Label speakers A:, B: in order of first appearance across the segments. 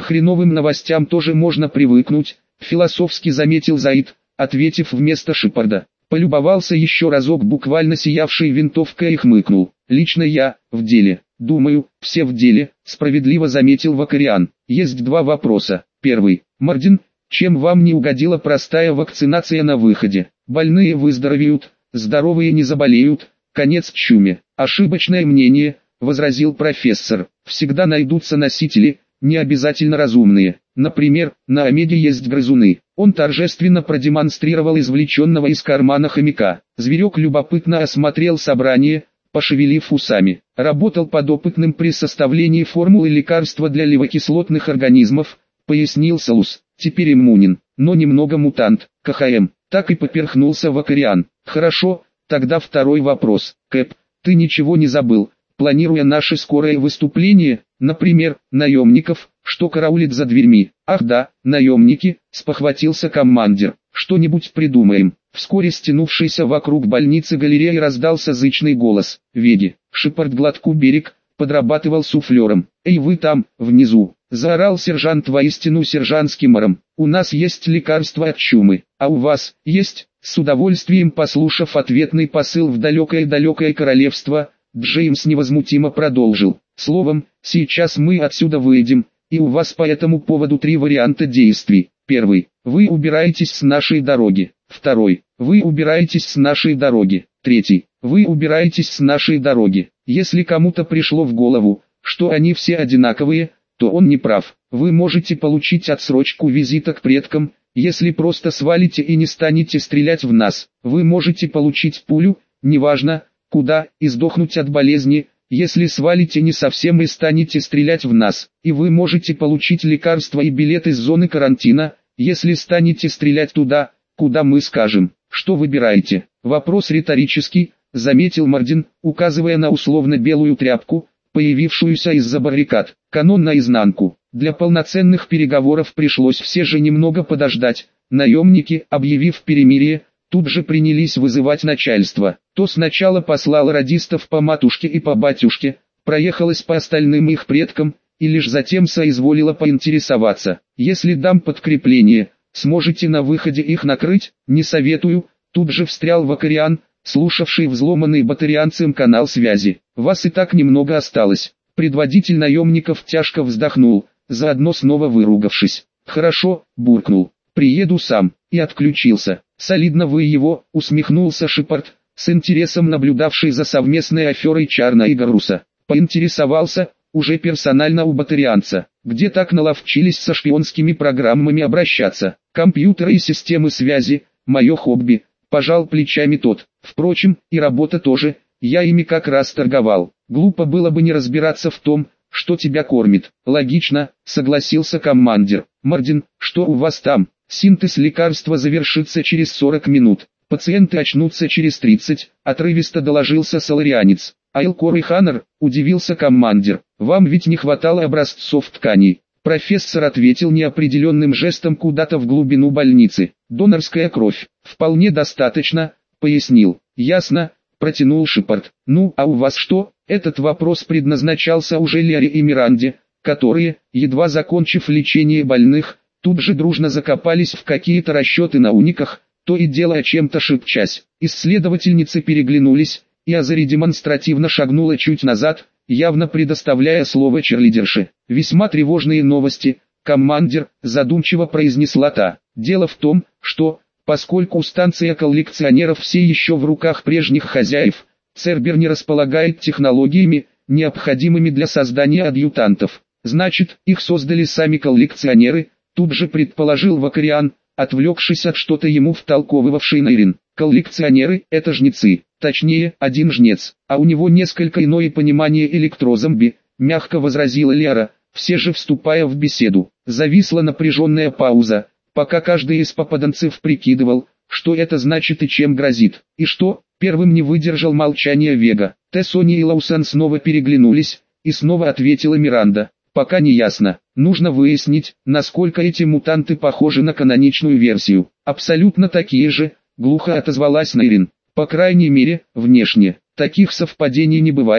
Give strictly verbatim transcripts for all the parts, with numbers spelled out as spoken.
A: хреновым новостям тоже можно привыкнуть, философски заметил Заид, ответив вместо Шепарда. Полюбовался еще разок буквально сиявшей винтовкой и хмыкнул. Лично я, в деле. Думаю, все в деле, справедливо заметил Вакариан. Есть два вопроса. Первый. Мардин, чем вам не угодила простая вакцинация на выходе? Больные выздоровеют, здоровые не заболеют, конец чуме. Ошибочное мнение, возразил профессор. Всегда найдутся носители, не обязательно разумные. Например, на Омеге есть грызуны. Он торжественно продемонстрировал извлеченного из кармана хомяка. Зверек любопытно осмотрел собрание, пошевелив усами. Работал подопытным при составлении формулы лекарства для левокислотных организмов, пояснил Салус. Теперь иммунен, но немного мутант, КХМ. Так и поперхнулся Вакариан. Хорошо, тогда второй вопрос. Кэп, ты ничего не забыл, планируя наше скорое выступление, например, наемников, что караулит за дверьми? Ах да, наемники, спохватился командир. Что-нибудь придумаем. Вскоре стянувшийся вокруг больницы галереи раздался зычный голос. Веди, Шепард глотку берег, подрабатывал суфлером. Эй вы там, внизу, заорал сержант воистину сержантским ором. У нас есть лекарство от чумы, а у вас есть? С удовольствием послушав ответный посыл в далекое-далекое королевство, Джеймс невозмутимо продолжил. Словом, сейчас мы отсюда выйдем, и у вас по этому поводу три варианта действий. Первый. Вы убираетесь с нашей дороги. Второй. Вы убираетесь с нашей дороги. Третий. Вы убираетесь с нашей дороги. Если кому-то пришло в голову, что они все одинаковые, то он не прав. Вы можете получить отсрочку визита к предкам, если просто свалите и не станете стрелять в нас. Вы можете получить пулю, неважно, куда, и сдохнуть от болезни, если свалите не совсем и станете стрелять в нас. И вы можете получить лекарства и билет из зоны карантина, если станете стрелять туда, куда мы скажем. Что выбираете? Вопрос риторический, заметил Мардин, указывая на условно-белую тряпку, появившуюся из-за баррикад. Канон наизнанку. Для полноценных переговоров пришлось все же немного подождать. Наемники, объявив перемирие, тут же принялись вызывать начальство. То сначала послал радистов по матушке и по батюшке, проехалась по остальным их предкам, и лишь затем соизволила поинтересоваться. Если дам подкрепление, сможете на выходе их накрыть? Не советую, тут же встрял Вакариан, слушавший взломанный батарианцем канал связи. Вас и так немного осталось. Предводитель наемников тяжко вздохнул, заодно снова выругавшись. Хорошо, буркнул. Приеду сам, и отключился. Солидно вы его, усмехнулся Шепард, с интересом наблюдавший за совместной аферой Чарна и Гаруса. Поинтересовался, уже персонально у батарианца, где так наловчились со шпионскими программами обращаться. Компьютеры и системы связи, мое хобби, пожал плечами тот. Впрочем, и работа тоже, я ими как раз торговал. Глупо было бы не разбираться в том, что тебя кормит. Логично, согласился командир. Мардин, что у вас там? Синтез лекарства завершится через сорок минут. Пациенты очнутся через тридцать, отрывисто доложился соларианец. Айлкор и Ханнер, удивился командир. Вам ведь не хватало образцов тканей. Профессор ответил неопределенным жестом куда-то в глубину больницы. Донорская кровь. Вполне достаточно, пояснил. Ясно, протянул Шепард. Ну, а у вас что? Этот вопрос предназначался уже Лере и Миранде, которые, едва закончив лечение больных, тут же дружно закопались в какие-то расчеты на униках, то и дело о чем-то шепчась. Исследовательницы переглянулись, и Азари демонстративно шагнула чуть назад, явно предоставляя слово черлидерше. «Весьма тревожные новости, командир», задумчиво произнесла та. «Дело в том, что, поскольку станция коллекционеров все еще в руках прежних хозяев, Цербер не располагает технологиями, необходимыми для создания адъютантов. Значит, их создали сами коллекционеры», тут же предположил Вакариан, отвлекшись от что-то ему втолковывавший Нейрин. «Коллекционеры – это жнецы, точнее, один жнец, а у него несколько иное понимание электрозомби», мягко возразила Лера, все же вступая в беседу. Зависла напряженная пауза, пока каждый из попаданцев прикидывал, что это значит и чем грозит. И что, первым не выдержал молчания Вега. Тессони и Лаусан снова переглянулись, и снова ответила Миранда. «Пока не ясно. Нужно выяснить, насколько эти мутанты похожи на каноничную версию». «Абсолютно такие же», — глухо отозвалась Нейрин. «По крайней мере, внешне. Таких совпадений не бывает», —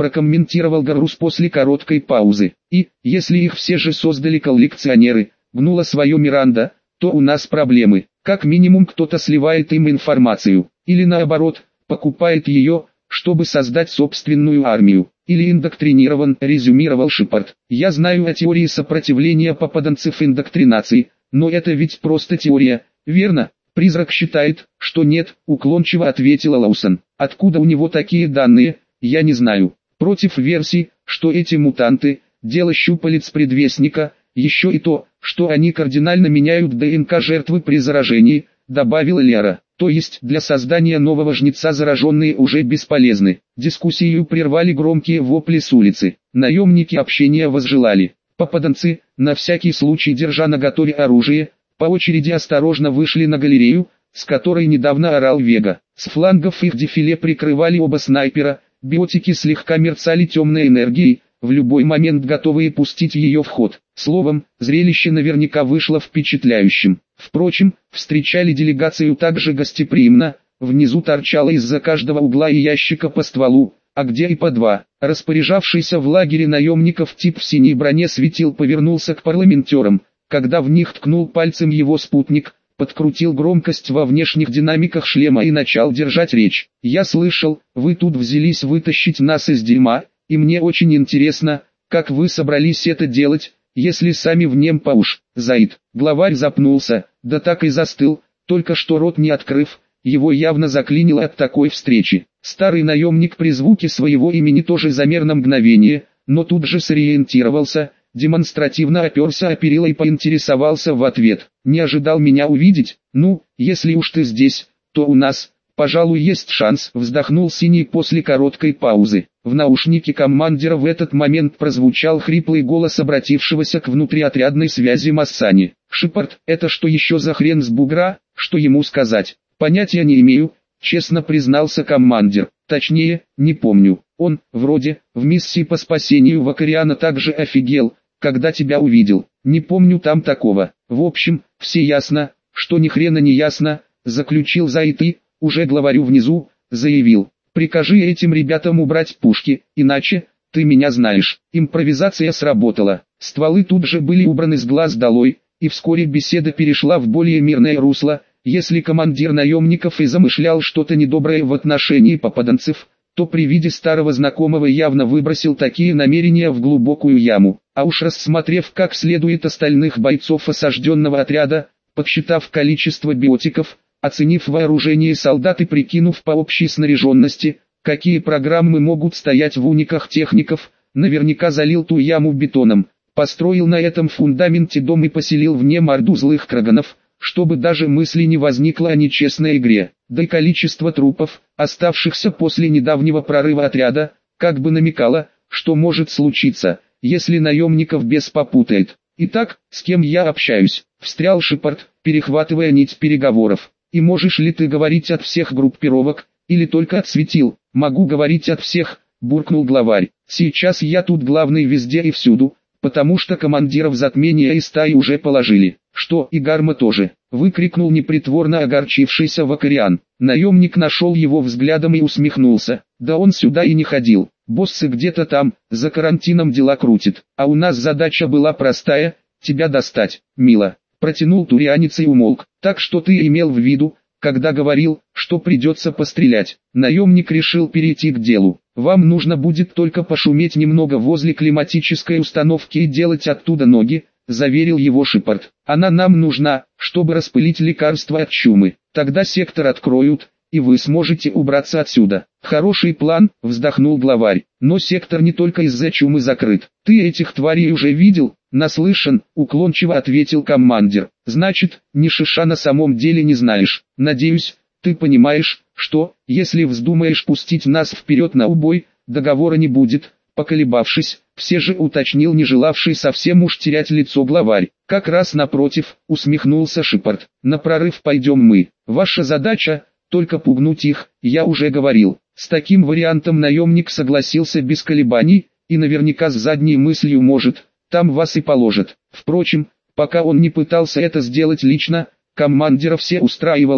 A: прокомментировал Гарус после короткой паузы. И, если их все же создали коллекционеры, гнула свое Миранда, то у нас проблемы. Как минимум кто-то сливает им информацию, или наоборот, покупает ее, чтобы создать собственную армию, или индоктринирован, резюмировал Шепард. Я знаю о теории сопротивления попаданцев индоктринации, но это ведь просто теория, верно? Призрак считает, что нет, уклончиво ответила Лоусон. Откуда у него такие данные, я не знаю. Против версии, что эти мутанты – дело щупалец предвестника, еще и то, что они кардинально меняют ДНК жертвы при заражении, добавила Лера. То есть для создания нового жнеца зараженные уже бесполезны. Дискуссию прервали громкие вопли с улицы. Наемники общения возжелали. Попаданцы, на всякий случай держа наготове оружие, по очереди осторожно вышли на галерею, с которой недавно орал Вега. С флангов их дефиле прикрывали оба снайпера, биотики слегка мерцали темной энергией, в любой момент готовые пустить ее в ход. Словом, зрелище наверняка вышло впечатляющим. Впрочем, встречали делегацию также гостеприимно, внизу торчало из-за каждого угла и ящика по стволу, а где и по два. Распоряжавшийся в лагере наемников тип в синей броне светил повернулся к парламентерам, когда в них ткнул пальцем его спутник, подкрутил громкость во внешних динамиках шлема и начал держать речь. «Я слышал, вы тут взялись вытащить нас из дерьма, и мне очень интересно, как вы собрались это делать, если сами в нем по уж». Заид, главарь запнулся, да так и застыл, только что рот не открыв, его явно заклинило от такой встречи. Старый наемник при звуке своего имени тоже замер на мгновение, но тут же сориентировался, демонстративно оперся о перила и поинтересовался в ответ. «Не ожидал меня увидеть? Ну, если уж ты здесь, то у нас, пожалуй, есть шанс», вздохнул Синий после короткой паузы. В наушнике командира в этот момент прозвучал хриплый голос обратившегося к внутриотрядной связи Массани. «Шепард, это что еще за хрен с бугра, что ему сказать?» «Понятия не имею», честно признался командир. «Точнее, не помню. Он, вроде, в миссии по спасению Вакариана также офигел, когда тебя увидел. Не помню там такого. В общем, все ясно, что ни хрена не ясно», заключил Заид и, уже главарю внизу, заявил. «Прикажи этим ребятам убрать пушки, иначе, ты меня знаешь». Импровизация сработала. Стволы тут же были убраны с глаз долой, и вскоре беседа перешла в более мирное русло. Если командир наемников и замышлял что-то недоброе в отношении попаданцев, то при виде старого знакомого явно выбросил такие намерения в глубокую яму. А уж рассмотрев как следует остальных бойцов осажденного отряда, подсчитав количество биотиков, оценив вооружение солдат и прикинув по общей снаряженности, какие программы могут стоять в униках техников, наверняка залил ту яму бетоном, построил на этом фундаменте дом и поселил в нем орду злых краганов, чтобы даже мысли не возникло о нечестной игре. Да и количество трупов, оставшихся после недавнего прорыва отряда, как бы намекало, что может случиться, если наемников бес попутает. «Итак, с кем я общаюсь?» — встрял Шепард, перехватывая нить переговоров. «И можешь ли ты говорить от всех группировок, или только от светил?» «Могу говорить от всех», — буркнул главарь. «Сейчас я тут главный везде и всюду, потому что командиров затмения и стаи уже положили». «Что, и Гарма тоже?» — выкрикнул непритворно огорчившийся Вакариан. Наемник нашел его взглядом и усмехнулся. «Да он сюда и не ходил. Боссы где-то там, за карантином дела крутит. А у нас задача была простая — тебя достать, мило». Протянул турианец и умолк. «Так что ты имел в виду, когда говорил, что придется пострелять?» Наемник решил перейти к делу. «Вам нужно будет только пошуметь немного возле климатической установки и делать оттуда ноги», — заверил его Шепард. «Она нам нужна, чтобы распылить лекарства от чумы. Тогда сектор откроют, и вы сможете убраться отсюда». «Хороший план», — вздохнул главарь. «Но сектор не только из-за чумы закрыт. Ты этих тварей уже видел?» «Наслышан», — уклончиво ответил командир. «Значит, ни шиша на самом деле не знаешь. Надеюсь, ты понимаешь, что, если вздумаешь пустить нас вперед на убой, договора не будет». Поколебавшись, все же уточнил не желавший совсем уж терять лицо главарь. «Как раз напротив», — усмехнулся Шепард. «На прорыв пойдем мы. Ваша задача — только пугнуть их, я уже говорил». С таким вариантом наемник согласился без колебаний, и наверняка с задней мыслью может, там вас и положат. Впрочем, пока он не пытался это сделать лично, командира все устраивало,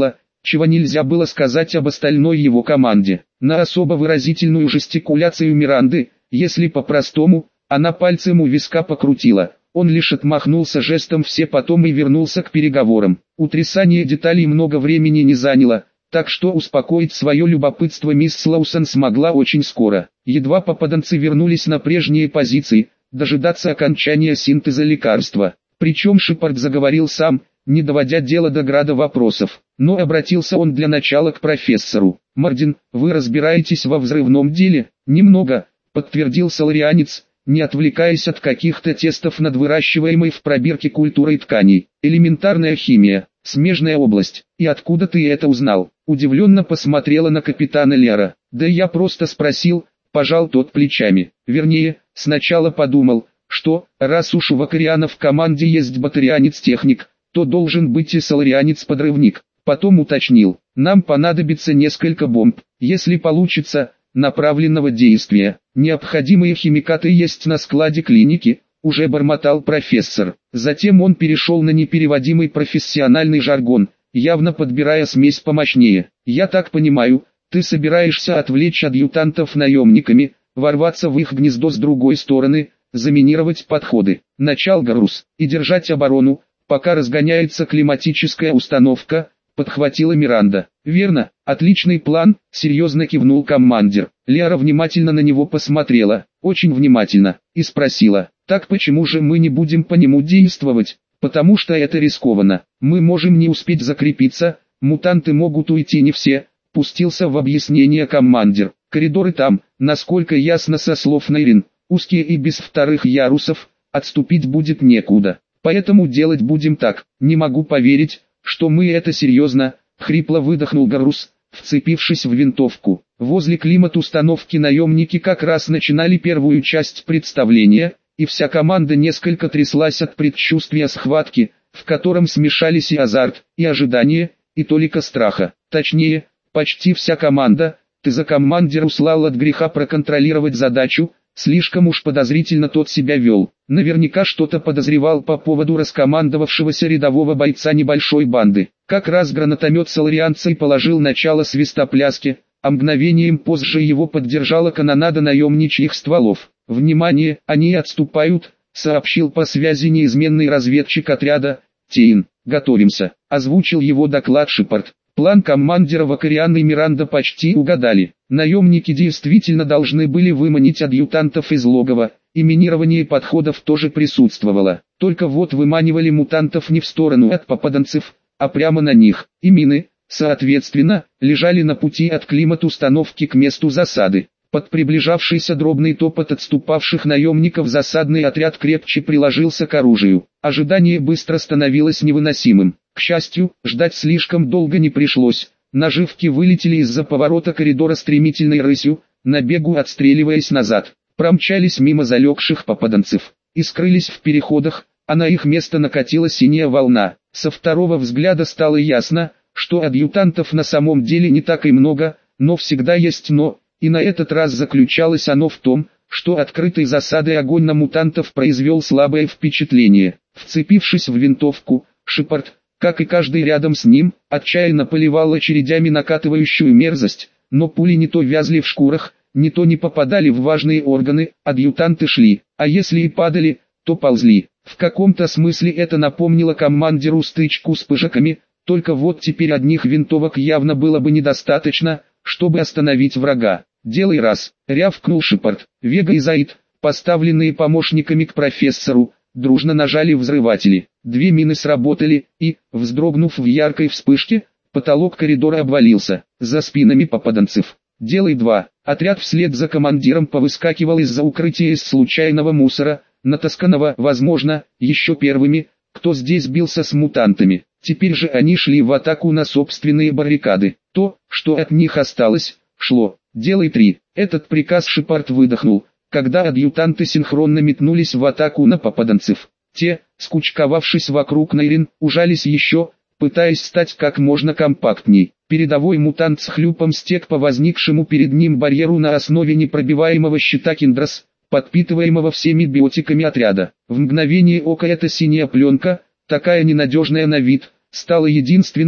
A: чего нельзя было сказать об остальной его команде. На особо выразительную жестикуляцию Миранды, если по-простому, она пальцем у виска покрутила. Он лишь отмахнулся жестом все потом и вернулся к переговорам. Утрясание деталей много времени не заняло, так что успокоить свое любопытство мисс Слоусон смогла очень скоро. Едва попаданцы вернулись на прежние позиции, дожидаться окончания синтеза лекарства. Причем Шепард заговорил сам, не доводя дело до града вопросов. Но обратился он для начала к профессору. «Мардин, вы разбираетесь во взрывном деле?» «Немного», подтвердил соларианец, не отвлекаясь от каких-то тестов над выращиваемой в пробирке культурой тканей. «Элементарная химия, смежная область. И откуда ты это узнал?» Удивленно посмотрела на капитана Лера. «Да я просто спросил», пожал тот плечами. Вернее, сначала подумал, что, раз уж у Вакариана в команде есть батарианец-техник, то должен быть и соларианец-подрывник. Потом уточнил, нам понадобится несколько бомб, если получится, направленного действия. Необходимые химикаты есть на складе клиники, уже бормотал профессор. Затем он перешел на непереводимый профессиональный жаргон, явно подбирая смесь помощнее. «Я так понимаю, ты собираешься отвлечь адъютантов наемниками, ворваться в их гнездо с другой стороны, заминировать подходы, начал Гарус, и держать оборону, пока разгоняется климатическая установка», подхватила Миранда. «Верно, отличный план», серьезно кивнул командир. Лера внимательно на него посмотрела, очень внимательно, и спросила, «Так почему же мы не будем по нему действовать?» «Потому что это рискованно, мы можем не успеть закрепиться, мутанты могут уйти не все», пустился в объяснение командир. «Коридоры там, насколько ясно со слов Нейрин, узкие и без вторых ярусов, отступить будет некуда. Поэтому делать будем так. Не могу поверить, что мы это серьезно», хрипло выдохнул Гарус, вцепившись в винтовку. Возле климат-установки наемники как раз начинали первую часть представления, и вся команда несколько тряслась от предчувствия схватки, в котором смешались и азарт, и ожидание, и толика страха. Точнее, почти вся команда. Теза-командир услал от греха проконтролировать задачу, слишком уж подозрительно тот себя вел. Наверняка что-то подозревал по поводу раскомандовавшегося рядового бойца небольшой банды. Как раз гранатомет соларианца и положил начало свистопляске, а мгновением позже его поддержала канонада наемничьих стволов. «Внимание, они отступают», сообщил по связи неизменный разведчик отряда, Тейн. «Готовимся», озвучил его доклад Шепард. План командира Вакариан и Миранда почти угадали. Наемники действительно должны были выманить адъютантов из логова, и минирование подходов тоже присутствовало. Только вот выманивали мутантов не в сторону от попаданцев, а прямо на них, и мины, соответственно, лежали на пути от климат-установки к месту засады. Под приближавшийся дробный топот отступавших наемников засадный отряд крепче приложился к оружию. Ожидание быстро становилось невыносимым. К счастью, ждать слишком долго не пришлось. Наживки вылетели из-за поворота коридора стремительной рысью, на бегу отстреливаясь назад. Промчались мимо залегших попаданцев и скрылись в переходах, а на их место накатила синяя волна. Со второго взгляда стало ясно, что адъютантов на самом деле не так и много, но всегда есть «но». И на этот раз заключалось оно в том, что открытой засадой огонь на мутантов произвел слабое впечатление. Вцепившись в винтовку, Шепард, как и каждый рядом с ним, отчаянно поливал очередями накатывающую мерзость, но пули не то вязли в шкурах, не то не попадали в важные органы, адъютанты шли, а если и падали, то ползли. В каком-то смысле это напомнило командиру стычку с пыжаками, только вот теперь одних винтовок явно было бы недостаточно, чтобы остановить врага. «Делай раз», — рявкнул Шепард. Вега и Заид, поставленные помощниками к профессору, дружно нажали взрыватели. Две мины сработали, и, вздрогнув в яркой вспышке, потолок коридора обвалился. За спинами попаданцев. «Делай два». Отряд вслед за командиром повыскакивал из-за укрытия из случайного мусора, натасканного, возможно, еще первыми, кто здесь бился с мутантами. Теперь же они шли в атаку на собственные баррикады. То, что от них осталось, шло. «Делай три». Этот приказ Шепард выдохнул, когда адъютанты синхронно метнулись в атаку на попаданцев. Те, скучковавшись вокруг Нейрин, ужались еще, пытаясь стать как можно компактней. Передовой мутант с хлюпом стек по возникшему перед ним барьеру на основе непробиваемого щита Киндрас, подпитываемого всеми биотиками отряда. В мгновение ока эта синяя пленка, такая ненадежная на вид, стала единственным,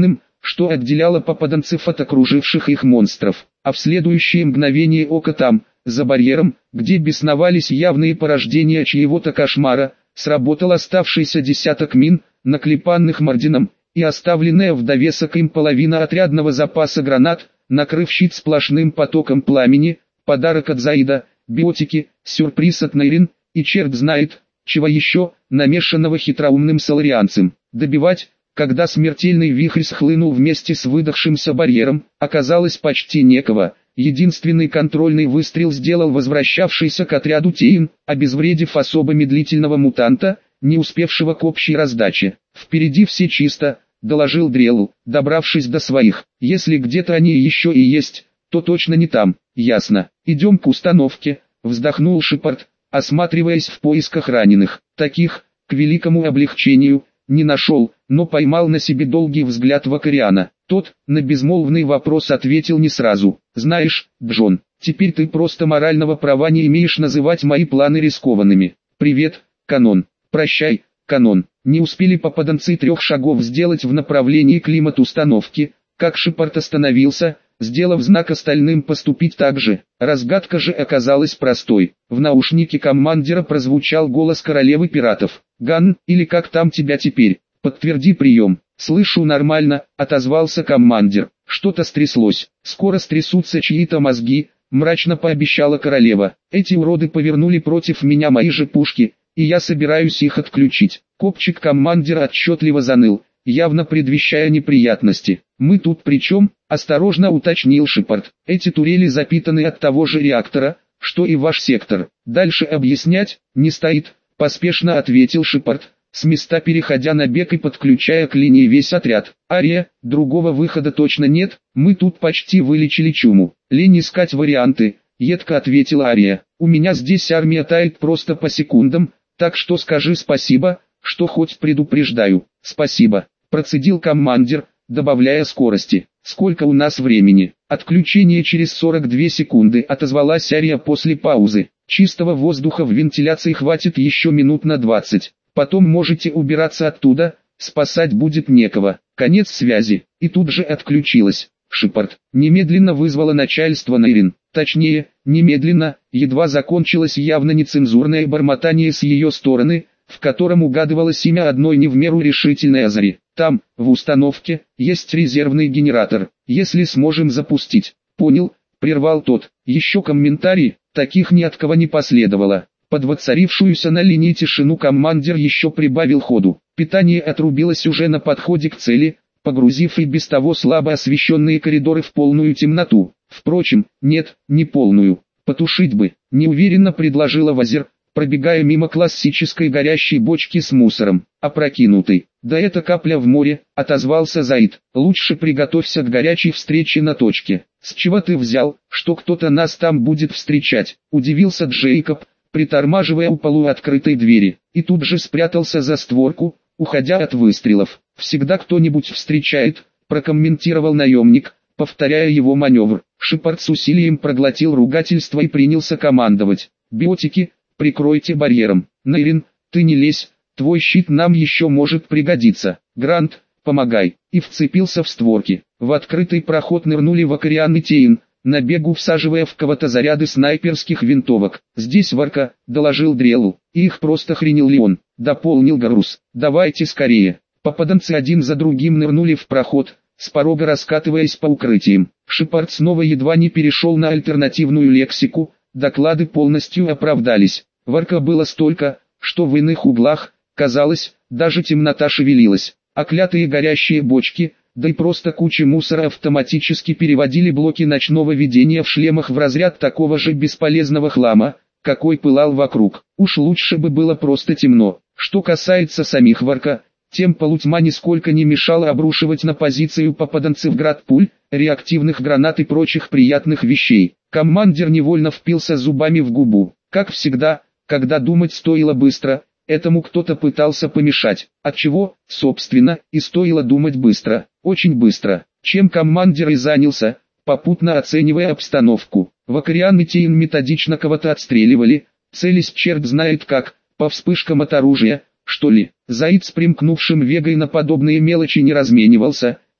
A: что отделяло попаданцев от окруживших их монстров, а в следующее мгновение ока там, за барьером, где бесновались явные порождения чьего-то кошмара, сработал оставшийся десяток мин, наклепанных Мардином, и оставленная в довесок им половина отрядного запаса гранат, накрыв щит сплошным потоком пламени, подарок от Заида, биотики, сюрприз от Нейрин, и черт знает, чего еще, намешанного хитроумным соларианцем. Добивать, когда смертельный вихрь схлынул вместе с выдохшимся барьером, оказалось почти некого. Единственный контрольный выстрел сделал возвращавшийся к отряду Тейн, обезвредив особо медлительного мутанта, не успевшего к общей раздаче. «Впереди все чисто», — доложил Дрелл, добравшись до своих. «Если где-то они еще и есть, то точно не там». «Ясно. Идем к установке», — вздохнул Шепард, осматриваясь в поисках раненых. Таких, к великому облегчению, не нашел, но поймал на себе долгий взгляд Вакариана. Тот, на безмолвный вопрос ответил не сразу. «Знаешь, Джон, теперь ты просто морального права не имеешь называть мои планы рискованными. Привет, Канон. Прощай, Канон». Не успели попаданцы трех шагов сделать в направлении климат-установки, как Шепард остановился, сделав знак остальным поступить так же. Разгадка же оказалась простой. В наушнике командира прозвучал голос королевы пиратов. «Ган, или как там тебя теперь? Подтверди прием». «Слышу нормально», — отозвался командир. «Что-то стряслось. Скоро стрясутся чьи-то мозги», — мрачно пообещала королева. «Эти уроды повернули против меня мои же пушки, и я собираюсь их отключить». Копчик командира отчетливо заныл, явно предвещая неприятности. «Мы тут при чем?» — осторожно уточнил Шепард. «Эти турели запитаны от того же реактора, что и ваш сектор. Дальше объяснять не стоит», — поспешно ответил Шепард, с места переходя на бег и подключая к линии весь отряд. «Ария, другого выхода точно нет, мы тут почти вылечили чуму. Лень искать варианты», — едко ответила Ария. «У меня здесь армия тает просто по секундам, так что скажи спасибо, что хоть предупреждаю». «Спасибо», — процедил командир, добавляя скорости. «Сколько у нас времени?» «Отключение через сорок две секунды», — отозвалась Ария после паузы. «Чистого воздуха в вентиляции хватит еще минут на двадцать. Потом можете убираться оттуда, спасать будет некого». Конец связи. И тут же отключилась. Шепард немедленно вызвала начальство Нейрин. Точнее, немедленно, едва закончилось явно нецензурное бормотание с ее стороны, в котором угадывалось имя одной не в меру решительной Азари. «Там, в установке, есть резервный генератор, если сможем запустить». «Понял», — прервал тот. Еще комментарий, таких ни от кого не последовало. Под воцарившуюся на линии тишину командир еще прибавил ходу. Питание отрубилось уже на подходе к цели, погрузив и без того слабо освещенные коридоры в полную темноту. Впрочем, нет, не полную. «Потушить бы», — неуверенно предложила Вазир, пробегая мимо классической горящей бочки с мусором, опрокинутой. «Да это капля в море», — отозвался Заид. «Лучше приготовься к горячей встрече на точке». «С чего ты взял, что кто-то нас там будет встречать?» — удивился Джейкоб, притормаживая у полуоткрытой двери, и тут же спрятался за створку, уходя от выстрелов. «Всегда кто-нибудь встречает», — прокомментировал наемник, повторяя его маневр. Шепард с усилием проглотил ругательство и принялся командовать. «Биотики, прикройте барьером. Нейрин, ты не лезь, твой щит нам еще может пригодиться. Грант, помогай». И вцепился в створки. В открытый проход нырнули Вакариан и Тейн, на бегу всаживая в кого-то заряды снайперских винтовок. «Здесь Варка», — доложил Дреллу. «Их просто хренил ли он», — дополнил Гарус. «Давайте скорее». Попаданцы один за другим нырнули в проход, с порога раскатываясь по укрытиям. Шепард снова едва не перешел на альтернативную лексику, доклады полностью оправдались. Варка было столько, что в иных углах, казалось, даже темнота шевелилась. А клятые горящие бочки, да и просто куча мусора автоматически переводили блоки ночного видения в шлемах в разряд такого же бесполезного хлама, какой пылал вокруг. Уж лучше бы было просто темно. Что касается самих Варка, тем полутьма нисколько не мешала обрушивать на позицию попаданцев град пуль, реактивных гранат и прочих приятных вещей. Командир невольно впился зубами в губу. Как всегда, когда думать стоило быстро, этому кто-то пытался помешать. Отчего, собственно, и стоило думать быстро, очень быстро. Чем командир и занялся, попутно оценивая обстановку. Вакариан и Тейн методично кого-то отстреливали, целясь черт знает как, по вспышкам от оружия, что ли. Заид с примкнувшим Вегой на подобные мелочи не разменивался,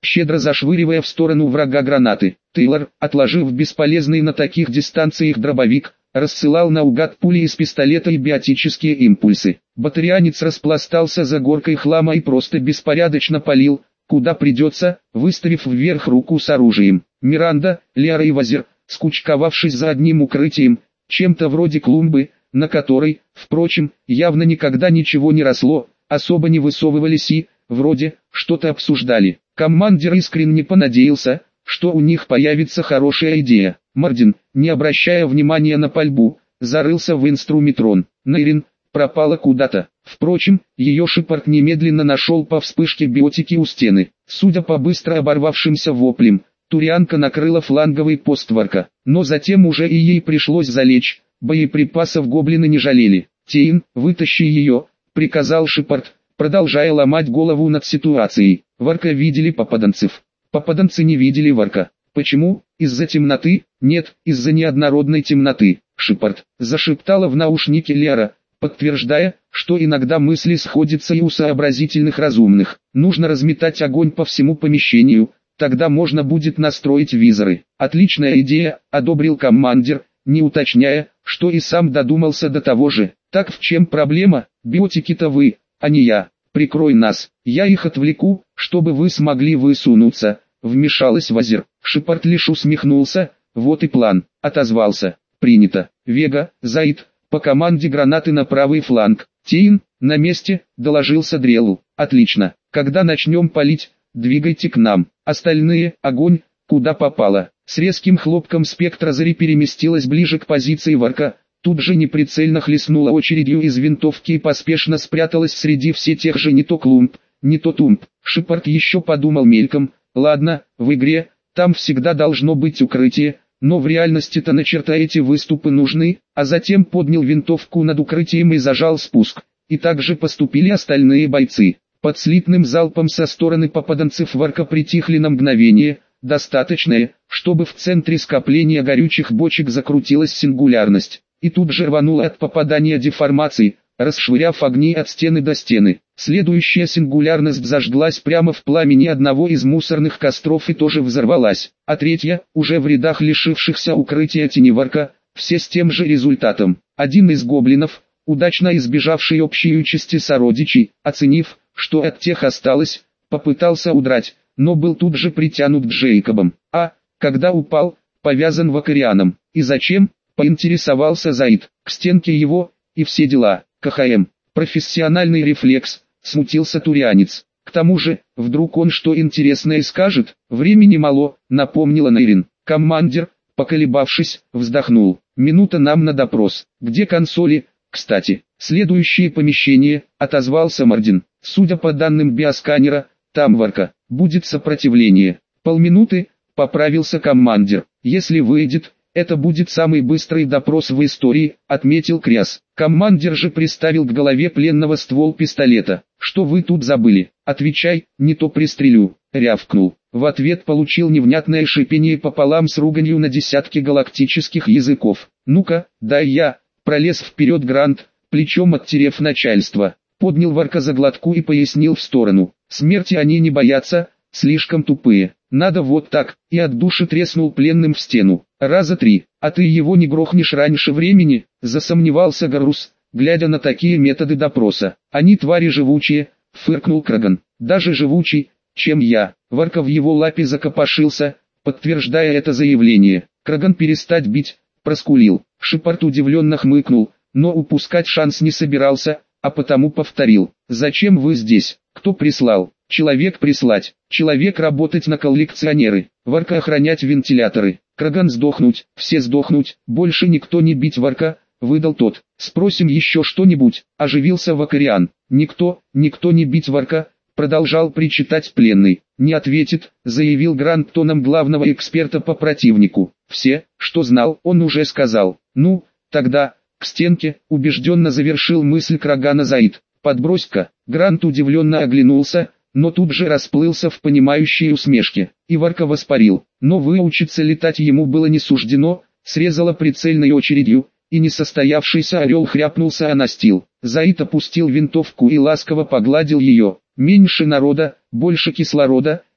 A: щедро зашвыривая в сторону врага гранаты. Тейлор, отложив бесполезный на таких дистанциях дробовик, рассылал наугад пули из пистолета и биотические импульсы. Батарианец распластался за горкой хлама и просто беспорядочно палил, куда придется, выставив вверх руку с оружием. Миранда, Лиара и Вазир, скучковавшись за одним укрытием, чем-то вроде клумбы, на которой, впрочем, явно никогда ничего не росло, особо не высовывались и, вроде, что-то обсуждали. Командир искренне понадеялся, что у них появится хорошая идея. Мардин, не обращая внимания на пальбу, зарылся в инструментрон. Нейрин пропала куда-то. Впрочем, ее Шепард немедленно нашел по вспышке биотики у стены. Судя по быстро оборвавшимся воплям, Турианка накрыла фланговый пост Варка, но затем уже и ей пришлось залечь, боеприпасов гоблины не жалели. «Тейн, вытащи ее», — приказал Шепард, продолжая ломать голову над ситуацией. Варка видели попаданцев. Попаданцы не видели Варка. Почему? Из-за темноты? Нет, из-за неоднородной темноты. Шепард зашептала в наушнике Лиара, подтверждая, что иногда мысли сходятся и у сообразительных разумных. Нужно разметать огонь по всему помещению, тогда можно будет настроить визоры. Отличная идея, одобрил командир, не уточняя, что и сам додумался до того же. Так в чем проблема? Биотики-то вы, а не я. Прикрой нас, я их отвлеку, чтобы вы смогли высунуться. Вмешалась Вазир. Шепард лишь усмехнулся. Вот и план. Отозвался. Принято. Вега, Заид, по команде гранаты на правый фланг. Тейн, на месте, доложился Дрелу. Отлично. Когда начнем палить, двигайте к нам. Остальные, огонь, куда попало. С резким хлопком спектра зари переместилась ближе к позиции Варка. Тут же неприцельно хлестнула очередью из винтовки и поспешно спряталась среди все тех же не то клумб, не то тумб. Шепард еще подумал мельком. Ладно, в игре, там всегда должно быть укрытие, но в реальности-то на черта эти выступы нужны, а затем поднял винтовку над укрытием и зажал спуск. И так же поступили остальные бойцы. Под слитным залпом со стороны попаданцев Варка притихли на мгновение, достаточное, чтобы в центре скопления горючих бочек закрутилась сингулярность. И тут же рванула от попадания деформации, расшвыряв огни от стены до стены. Следующая сингулярность зажглась прямо в пламени одного из мусорных костров и тоже взорвалась, а третья, уже в рядах лишившихся укрытия теневарка, все с тем же результатом. Один из гоблинов, удачно избежавший общей участи сородичей, оценив, что от тех осталось, попытался удрать, но был тут же притянут к Джейкобам. А, когда упал, повязан вакарианом. И зачем? Поинтересовался Заид. К стенке его, и все дела. КХМ. Профессиональный рефлекс, смутился турианец. К тому же, вдруг он что интересное скажет, времени мало, напомнила Нейрин. Командир, поколебавшись, вздохнул. Минута нам на допрос. Где консоли? Кстати, следующее помещение, отозвался Мардин. Судя по данным биосканера, там Варка. Будет сопротивление. Полминуты, поправился командир. Если выйдет, это будет самый быстрый допрос в истории, отметил Кряс. Командир же приставил к голове пленного ствол пистолета. Что вы тут забыли? Отвечай, не то пристрелю, рявкнул. В ответ получил невнятное шипение пополам с руганью на десятки галактических языков. Ну-ка, дай я, пролез вперед Грант, плечом оттерев начальство. Поднял Варка за глотку и пояснил в сторону. Смерти они не боятся, слишком тупые. Надо вот так, и от души треснул пленным в стену. Раза три, а ты его не грохнешь раньше времени, засомневался Гарус, глядя на такие методы допроса. Они твари живучие, фыркнул Краган. Даже живучий, чем я. Варка в его лапе закопошился, подтверждая это заявление. Краган перестать бить, проскулил. Шепард удивленно хмыкнул, но упускать шанс не собирался, а потому повторил. Зачем вы здесь? Кто прислал? Человек прислать, человек работать на коллекционеры, Варка охранять вентиляторы, Краган сдохнуть, все сдохнуть, больше никто не бить Варка, выдал тот. Спросим еще что-нибудь, оживился Вакариан. Никто, никто не бить Варка, продолжал причитать пленный. Не ответит, заявил Грант тоном главного эксперта по противнику. Все, что знал, он уже сказал. Ну, тогда, к стенке, убежденно завершил мысль Крагана Заид. Подбрось-ка, Грант удивленно оглянулся, но тут же расплылся в понимающей усмешке. И Варка воспарил, но выучиться летать ему было не суждено, срезала прицельной очередью, и несостоявшийся орел хряпнулся о настил. Заид опустил винтовку и ласково погладил ее. Меньше народа, больше кислорода,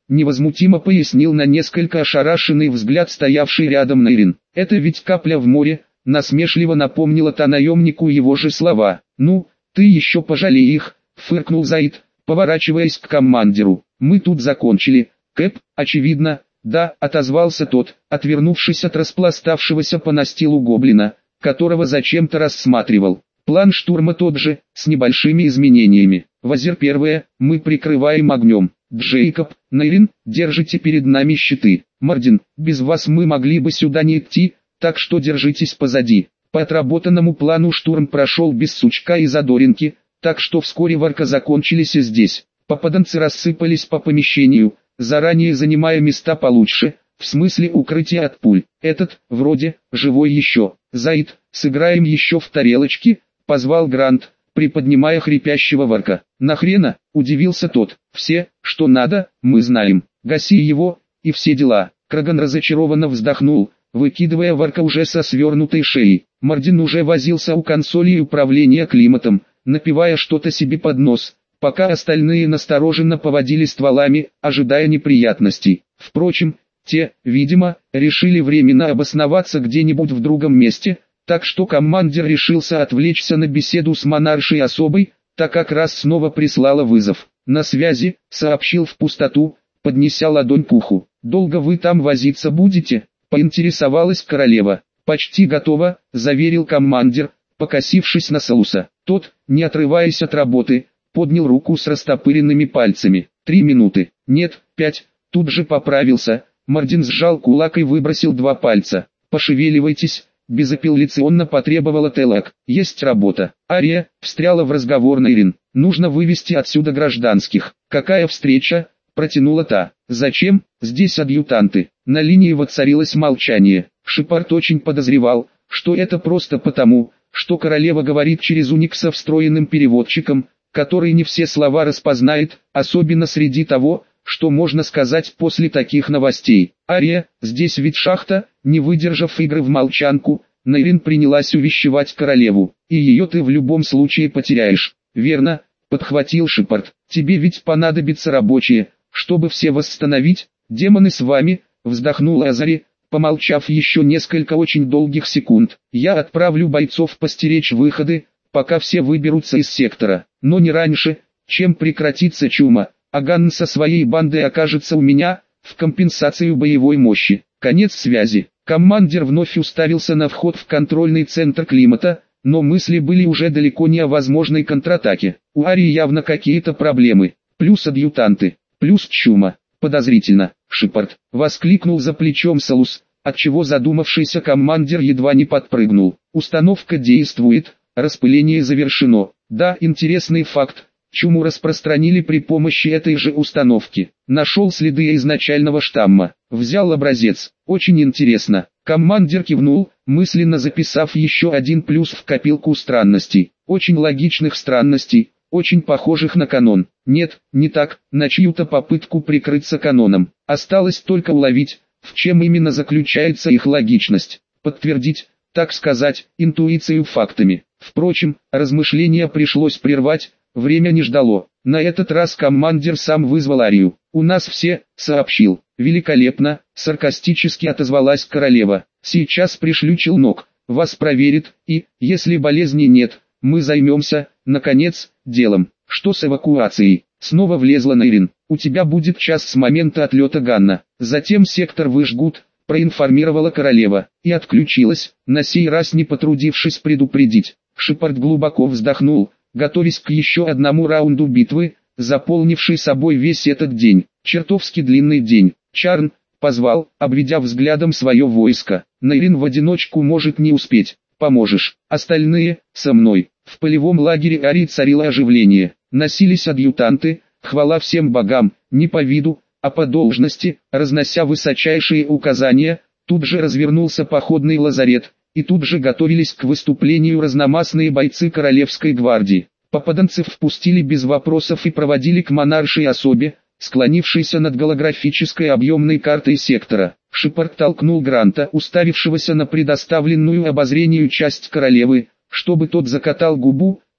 A: невозмутимо пояснил на несколько ошарашенный взгляд стоявший рядом Нейрин. «Это ведь капля в море», насмешливо напомнила та наемнику его же слова. «Ну, ты еще пожалей их», фыркнул Заид, поворачиваясь к командиру. «Мы тут закончили, Кэп, очевидно». «Да», отозвался тот, отвернувшись от распластавшегося по настилу гоблина, которого зачем-то рассматривал. «План штурма тот же, с небольшими изменениями. Вазир первое, мы прикрываем огнем. Джейкоб, Нейрин, держите перед нами щиты. Мардин, без вас мы могли бы сюда не идти, так что держитесь позади». По отработанному плану штурм прошел без сучка и задоринки, так что вскоре варка закончились и здесь. Попаданцы рассыпались по помещению, заранее занимая места получше, в смысле укрытия от пуль. «Этот, вроде, живой еще. Заид, сыграем еще в тарелочки», — позвал Грант, приподнимая хрипящего варка. «Нахрена?» — удивился тот. «Все, что надо, мы знаем. Гаси его, и все дела». Краган разочарованно вздохнул, выкидывая варка уже со свернутой шеей. Мардин уже возился у консоли управления климатом, напевая что-то себе под нос, пока остальные настороженно поводили стволами, ожидая неприятностей. Впрочем, те, видимо, решили временно обосноваться где-нибудь в другом месте, так что командир решился отвлечься на беседу с монаршей особой, так как раз снова прислала вызов. «На связи», — сообщил в пустоту, поднеся ладонь к уху. «Долго вы там возиться будете?» — поинтересовалась королева. «Почти готово», — заверил командир, покосившись на Салуса. Тот, не отрываясь от работы, поднял руку с растопыренными пальцами. «Три минуты. Нет, пять». Тут же поправился. Мардин сжал кулак и выбросил два пальца. «Пошевеливайтесь», — безапелляционно потребовала Телак. «Есть работа». Ария встряла в разговор Нейрин. «Нужно вывести отсюда гражданских». «Какая встреча?» — протянула та. «Зачем? Здесь адъютанты». На линии воцарилось молчание. Шепард очень подозревал, что это просто потому, что королева говорит через уникса встроенным переводчиком, который не все слова распознает, особенно среди того, что можно сказать после таких новостей. «Ария, здесь ведь шахта», не выдержав игры в молчанку, Нейрин принялась увещевать королеву. «И ее ты в любом случае потеряешь». «Верно», подхватил Шепард. «Тебе ведь понадобятся рабочие, чтобы все восстановить». «Демоны с вами», вздохнул Азари, помолчав еще несколько очень долгих секунд. «Я отправлю бойцов постеречь выходы, пока все выберутся из сектора, но не раньше, чем прекратится чума, а Ганн со своей бандой окажется у меня, в компенсацию боевой мощи». Конец связи. Командир вновь уставился на вход в контрольный центр климата, но мысли были уже далеко не о возможной контратаке. У Арии явно какие-то проблемы, плюс адъютанты, плюс чума. «Подозрительно», — Шепард, — воскликнул за плечом Салус, отчего задумавшийся командир едва не подпрыгнул. «Установка действует, распыление завершено». Да, интересный факт, чуму распространили при помощи этой же установки. Нашел следы изначального штамма, взял образец. Очень интересно. Командир кивнул, мысленно записав еще один плюс в копилку странностей. Очень логичных странностей, очень похожих на канон. Нет, не так, на чью-то попытку прикрыться каноном. Осталось только уловить, в чем именно заключается их логичность. Подтвердить, так сказать, интуицию фактами. Впрочем, размышления пришлось прервать, время не ждало. На этот раз командир сам вызвал Арию. «У нас все», — сообщил. «Великолепно», — саркастически отозвалась королева. «Сейчас пришлю челнок, вас проверит, и, если болезни нет, мы займемся, наконец, делом». «Что с эвакуацией?» Снова влезла Нейрин. «У тебя будет час с момента отлета Ганна. Затем сектор выжгут», — проинформировала королева, и отключилась, на сей раз не потрудившись предупредить. Шепард глубоко вздохнул, готовясь к еще одному раунду битвы, заполнившей собой весь этот день. Чертовски длинный день. «Чарн», — позвал, обведя взглядом свое войско. «Нейрин в одиночку может не успеть. Поможешь. Остальные, со мной». В полевом лагере Арии царило оживление. Носились адъютанты, хвала всем богам, не по виду, а по должности, разнося высочайшие указания. Тут же развернулся походный лазарет, и тут же готовились к выступлению разномастные бойцы Королевской гвардии. Попаданцев впустили без вопросов и проводили к монаршей особе, склонившейся над голографической объемной картой сектора. Шепард толкнул Гранта, уставившегося на предоставленную обозрению часть королевы, чтобы тот закатал губу,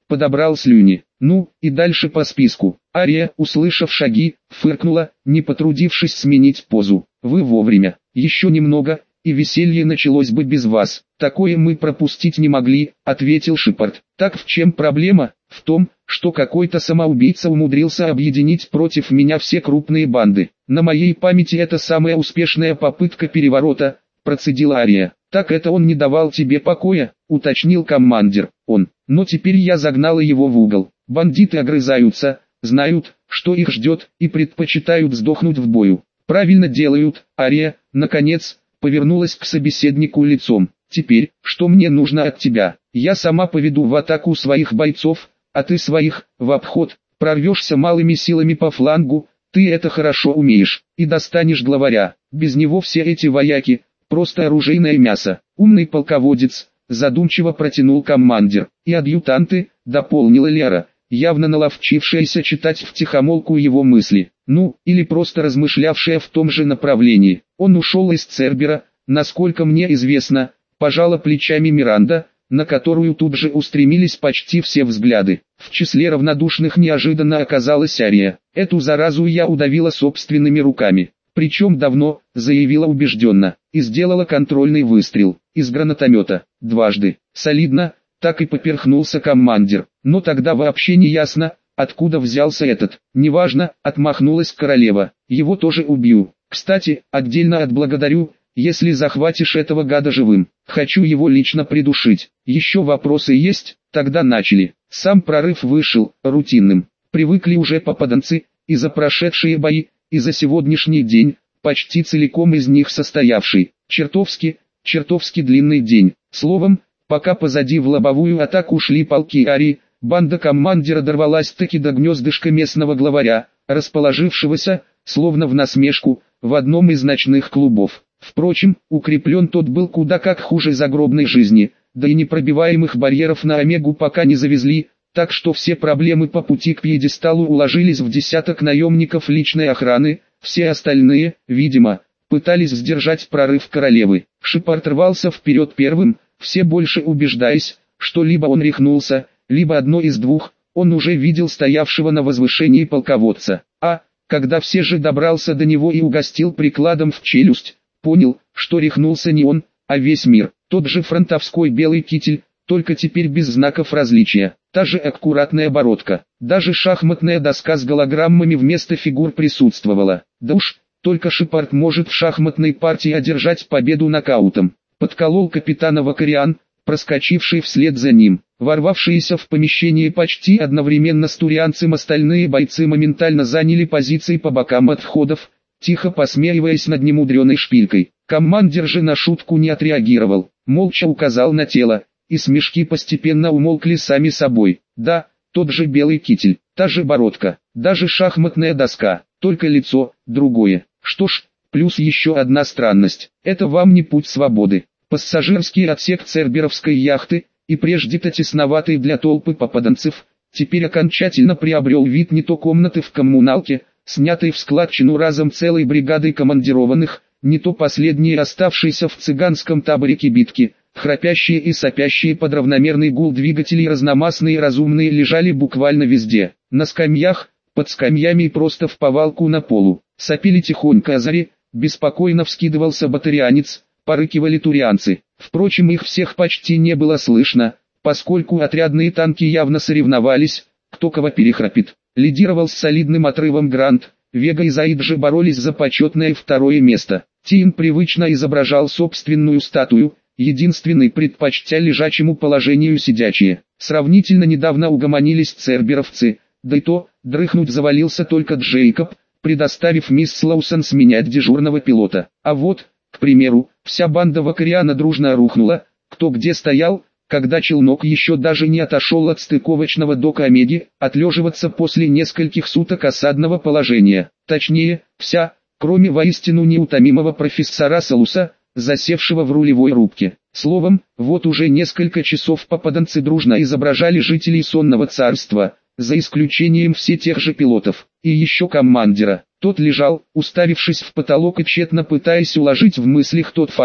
A: подобрал слюни. Ну, и дальше по списку. Ария, услышав шаги, фыркнула, не потрудившись сменить позу. Вы вовремя. Еще немного, и веселье началось бы без вас. Такое мы пропустить не могли, ответил Шепард. Так в чем проблема? В том, что какой-то самоубийца умудрился объединить против меня все крупные банды. На моей памяти это самая успешная попытка переворота, процедила Ария. Так это он не давал тебе покоя, уточнил командир. Он. Но теперь я загнала его в угол. Бандиты огрызаются, знают, что их ждет, и предпочитают сдохнуть в бою. Правильно делают. Ария, наконец, повернулась к собеседнику лицом. Теперь, что мне нужно от тебя? Я сама поведу в атаку своих бойцов, а ты своих, в обход, прорвешься малыми силами по флангу, ты это хорошо умеешь, и достанешь главаря. Без него все эти вояки, просто оружейное мясо. Умный полководец, задумчиво протянул командир. И адъютанты, дополнила Лера, явно наловчившаяся читать втихомолку его мысли. Ну, или просто размышлявшая в том же направлении. Он ушел из Цербера, насколько мне известно, пожала плечами Миранда, на которую тут же устремились почти все взгляды. В числе равнодушных неожиданно оказалась Ария. Эту заразу я удавила собственными руками. Причем давно, заявила убежденно, и сделала контрольный выстрел, из гранатомета, дважды. Солидно, так и поперхнулся командир. Но тогда вообще не ясно, откуда взялся этот. Неважно, отмахнулась королева, его тоже убью. Кстати, отдельно отблагодарю, если захватишь этого гада живым. Хочу его лично придушить. Еще вопросы есть? Тогда начали. Сам прорыв вышел, рутинным. Привыкли уже попаданцы, и за прошедшие бои, и за сегодняшний день, почти целиком из них состоявший. Чертовски, чертовски длинный день. Словом, пока позади в лобовую атаку шли полки Арии, банда командира дорвалась-таки до гнездышка местного главаря, расположившегося, словно в насмешку, в одном из ночных клубов. Впрочем, укреплен тот был куда как хуже загробной жизни, да и непробиваемых барьеров на Омегу пока не завезли, так что все проблемы по пути к пьедесталу уложились в десяток наемников личной охраны, все остальные, видимо, пытались сдержать прорыв королевы. Шепард рвался вперед первым, все больше убеждаясь, что либо он рехнулся, либо одно из двух, он уже видел стоявшего на возвышении полководца. А, когда все же добрался до него и угостил прикладом в челюсть, понял, что рехнулся не он, а весь мир. Тот же фронтовской белый китель, только теперь без знаков различия. Та же аккуратная бородка. Даже шахматная доска с голограммами вместо фигур присутствовала. Да уж, только Шепард может в шахматной партии одержать победу нокаутом. Подколол капитана Вакариан, проскочивший вслед за ним. Ворвавшиеся в помещение почти одновременно с турианцем остальные бойцы моментально заняли позиции по бокам от входов, тихо посмеиваясь над немудреной шпилькой. Командир же на шутку не отреагировал, молча указал на тело, и смешки постепенно умолкли сами собой. Да, тот же белый китель, та же бородка, даже шахматная доска, только лицо, другое. Что ж, плюс еще одна странность, это вам не путь свободы. Пассажирский отсек церберовской яхты, и прежде-то тесноватый для толпы попаданцев, теперь окончательно приобрел вид не то комнаты в коммуналке, снятой в складчину разом целой бригадой командированных, не то последние оставшиеся в цыганском таборе кибитки. Храпящие и сопящие под равномерный гул двигателей разномастные и разумные лежали буквально везде. На скамьях, под скамьями и просто в повалку на полу. Сопели тихонько азари, беспокойно вскидывался батарианец, порыкивали турианцы. Впрочем, их всех почти не было слышно, поскольку отрядные танки явно соревновались, кто кого перехрапит. Лидировал с солидным отрывом Грант, Вега и Заид же боролись за почетное второе место. Тин привычно изображал собственную статую, единственный предпочтя лежачему положению сидячие. Сравнительно недавно угомонились церберовцы, да и то, дрыхнуть завалился только Джейкоб, предоставив мисс Слоусон сменять дежурного пилота. А вот, к примеру, вся банда Вакариана дружно рухнула, кто где стоял, когда челнок еще даже не отошел от стыковочного дока Омеги, отлеживаться после нескольких суток осадного положения. Точнее, вся, кроме воистину неутомимого профессора Салуса, засевшего в рулевой рубке. Словом, вот уже несколько часов попаданцы дружно изображали жителей сонного царства, за исключением все тех же пилотов, и еще командира. Тот лежал, уставившись в потолок и тщетно пытаясь уложить в мыслях тот факт,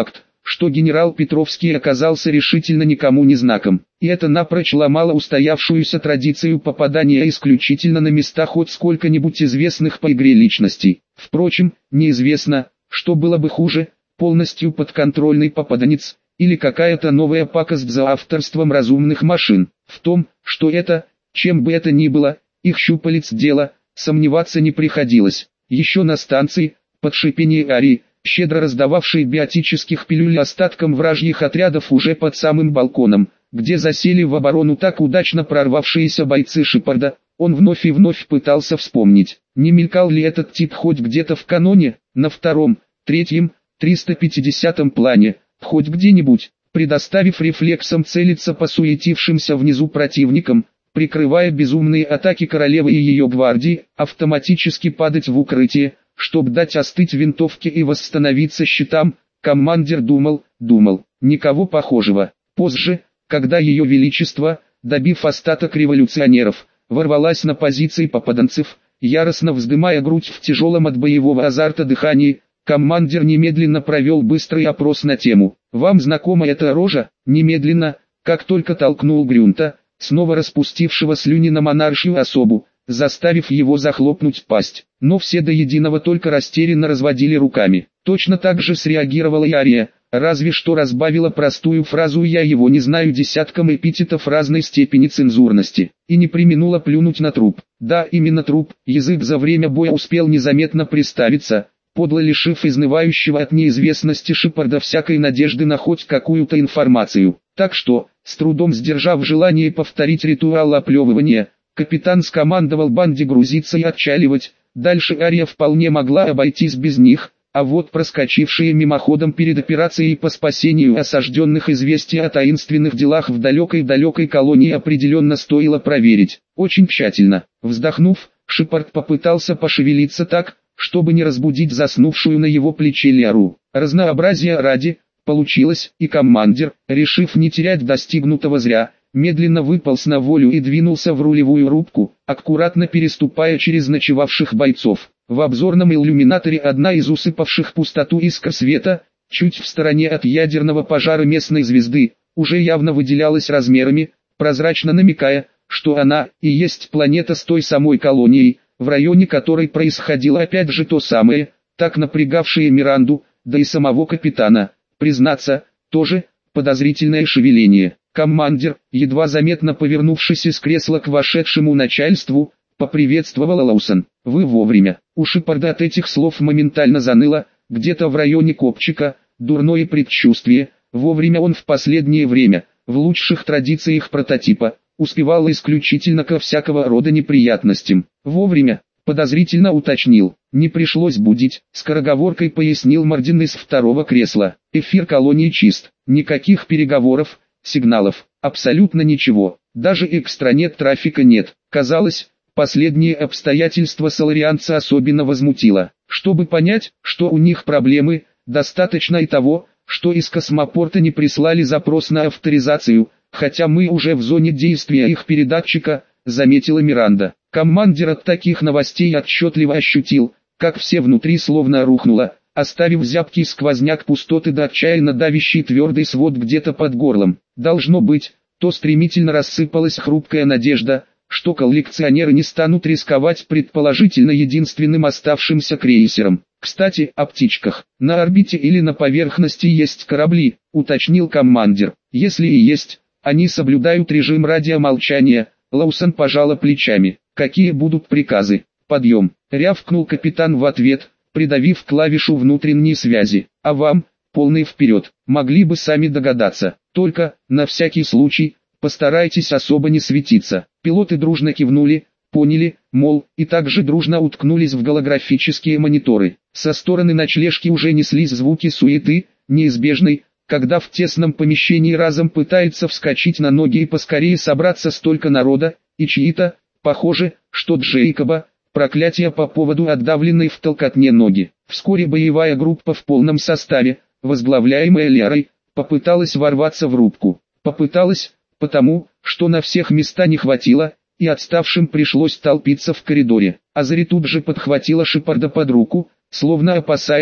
A: что генерал Петровский оказался решительно никому не знаком, и это напрочь ломало устоявшуюся традицию попадания исключительно на места хоть сколько-нибудь известных по игре личностей. Впрочем, неизвестно, что было бы хуже, полностью подконтрольный попаданец, или какая-то новая пакость за авторством разумных машин. В том, что это, чем бы это ни было, их щупалец дело, сомневаться не приходилось. Еще на станции, под шипение Арии, щедро раздававшей биотических пилюль остаткам вражьих отрядов уже под самым балконом, где засели в оборону так удачно прорвавшиеся бойцы Шепарда, он вновь и вновь пытался вспомнить, не мелькал ли этот тип хоть где-то в каноне, на втором, третьем, триста пятидесятом плане, хоть где-нибудь, предоставив рефлексам целиться по суетившимся внизу противникам, прикрывая безумные атаки королевы и ее гвардии, автоматически падать в укрытие, чтобы дать остыть винтовке и восстановиться щитам. Командир думал, думал, никого похожего. Позже, когда ее величество, добив остаток революционеров, ворвалась на позиции попаданцев, яростно вздымая грудь в тяжелом от боевого азарта дыхании, командир немедленно провел быстрый опрос на тему. «Вам знакома эта рожа?» Немедленно, как только толкнул Грюнта, снова распустившего слюни на монаршую особу, заставив его захлопнуть пасть. Но все до единого только растерянно разводили руками. Точно так же среагировала и Ария, разве что разбавила простую фразу «я его не знаю» десятком эпитетов разной степени цензурности, и не преминула плюнуть на труп. Да, именно труп, язык за время боя успел незаметно приставиться, подло лишив изнывающего от неизвестности Шепарда всякой надежды на хоть какую-то информацию. Так что, с трудом сдержав желание повторить ритуал оплевывания, капитан скомандовал банде грузиться и отчаливать. Дальше Ария вполне могла обойтись без них, а вот проскочившие мимоходом перед операцией по спасению осажденных известия о таинственных делах в далекой-далекой колонии определенно стоило проверить. Очень тщательно. Вздохнув, Шепард попытался пошевелиться так, чтобы не разбудить заснувшую на его плече Лиару. Разнообразия ради, получилось, и командир, решив не терять достигнутого зря, медленно выполз на волю и двинулся в рулевую рубку, аккуратно переступая через ночевавших бойцов. В обзорном иллюминаторе одна из усыпавших пустоту искр света, чуть в стороне от ядерного пожара местной звезды, уже явно выделялась размерами, прозрачно намекая, что она и есть планета с той самой колонией, в районе которой происходило опять же то самое, так напрягавшее Миранду, да и самого капитана. Признаться, тоже подозрительное шевеление. Командир, едва заметно повернувшись из кресла к вошедшему начальству, поприветствовал Лоусон. «Вы вовремя». У Шепарда от этих слов моментально заныло, где-то в районе копчика, дурное предчувствие. Вовремя он в последнее время, в лучших традициях прототипа, успевал исключительно ко всякого рода неприятностям. «Вовремя», подозрительно уточнил. «Не пришлось будить», скороговоркой пояснил Мардин из второго кресла. «Эфир колонии чист, никаких переговоров, сигналов, абсолютно ничего, даже экстранет трафика нет». Казалось, последнее обстоятельство соларианца особенно возмутило. Чтобы понять, что у них проблемы, достаточно и того, что из космопорта не прислали запрос на авторизацию, хотя мы уже в зоне действия их передатчика, заметила Миранда. Командир от таких новостей отчетливо ощутил, как все внутри словно рухнуло, оставив зябкий сквозняк пустоты да отчаянно давящий твердый свод где-то под горлом. Должно быть, то стремительно рассыпалась хрупкая надежда, что коллекционеры не станут рисковать предположительно единственным оставшимся крейсером. «Кстати, о птичках. На орбите или на поверхности есть корабли», уточнил командир. «Если и есть, они соблюдают режим радиомолчания». Лоусон пожала плечами. «Какие будут приказы?» «Подъем», рявкнул капитан в ответ, придавив клавишу внутренней связи. «А вам, полный вперед, могли бы сами догадаться. Только, на всякий случай, постарайтесь особо не светиться». Пилоты дружно кивнули, поняли, мол, и также дружно уткнулись в голографические мониторы. Со стороны ночлежки уже неслись звуки суеты, неизбежной, когда в тесном помещении разом пытается вскочить на ноги и поскорее собраться столько народа, и чьи-то, похоже, что Джейкоба, проклятие по поводу отдавленной в толкотне ноги. Вскоре боевая группа в полном составе, возглавляемая Лярой, попыталась ворваться в рубку. Попыталась, потому, что на всех места не хватило, и отставшим пришлось толпиться в коридоре. Азари тут же подхватила Шепарда под руку, словно опасаясь,